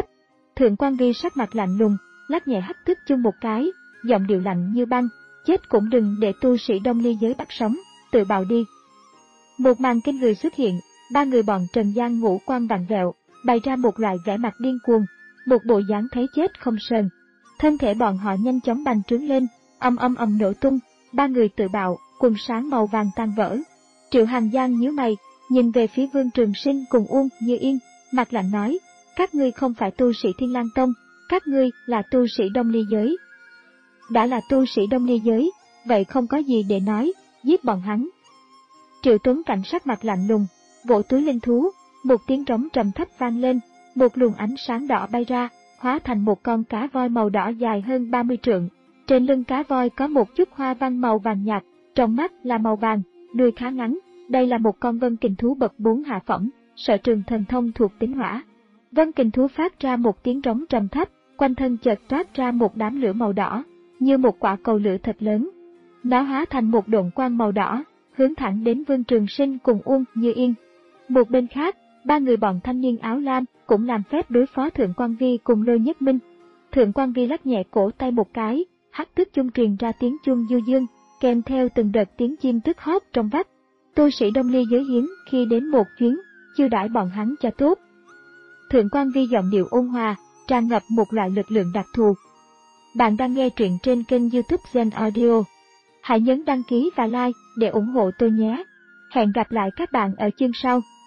Thượng quan Vi sắc mặt lạnh lùng, lắc nhẹ hắc tức chung một cái, giọng điệu lạnh như băng, chết cũng đừng để tu sĩ Đông Ly giới bắt sống, tự bạo đi. Một màn kinh người xuất hiện, ba người bọn Trần Gian ngũ quan vặn vẹo, bày ra một loại vẻ mặt điên cuồng, một bộ dáng thấy chết không sờn. Thân thể bọn họ nhanh chóng bành trướng lên, ầm ầm ầm nổ tung, ba người tự bạo, quần sáng màu vàng tan vỡ. Triệu Hành Giang nhíu mày, nhìn về phía Vương Trường Sinh cùng Uông Như Yên, mặt lạnh nói, các ngươi không phải tu sĩ Thiên Lang Tông, các ngươi là tu sĩ Đông Ly giới. Đã là tu sĩ Đông Ly giới, vậy không có gì để nói, giết bọn hắn. Triệu Tuấn Cảnh sắc mặt lạnh lùng, vỗ túi linh thú, một tiếng trống trầm thấp vang lên, một luồng ánh sáng đỏ bay ra, hóa thành một con cá voi màu đỏ dài hơn ba mươi trượng. Trên lưng cá voi có một chút hoa văn màu vàng nhạt, trong mắt là màu vàng, đuôi khá ngắn. Đây là một con vân kình thú bậc bốn hạ phẩm, sở trường thần thông thuộc tính hỏa. Vân kình thú phát ra một tiếng trống trầm thấp, quanh thân chợt toát ra một đám lửa màu đỏ, như một quả cầu lửa thật lớn. Nó hóa thành một độn quang màu đỏ, hướng thẳng đến Vương Trường Sinh cùng Uông Như Yên. Một bên khác, ba người bọn thanh niên áo lam cũng làm phép đối phó Thượng quan Vi cùng Lôi Nhất Minh. Thượng quan Vi lắc nhẹ cổ tay một cái, hắc tức chung truyền ra tiếng chuông du dương, kèm theo từng đợt tiếng chim tức hót trong vách. Tu sĩ Đông Ly giới hiếm khi đến một chuyến, chiêu đãi bọn hắn cho tốt. Thượng quan Vi giọng điệu ôn hòa, tràn ngập một loại lực lượng đặc thù. Bạn đang nghe truyện trên kênh YouTube Gen Audio. Hãy nhấn đăng ký và like để ủng hộ tôi nhé. Hẹn gặp lại các bạn ở chương sau.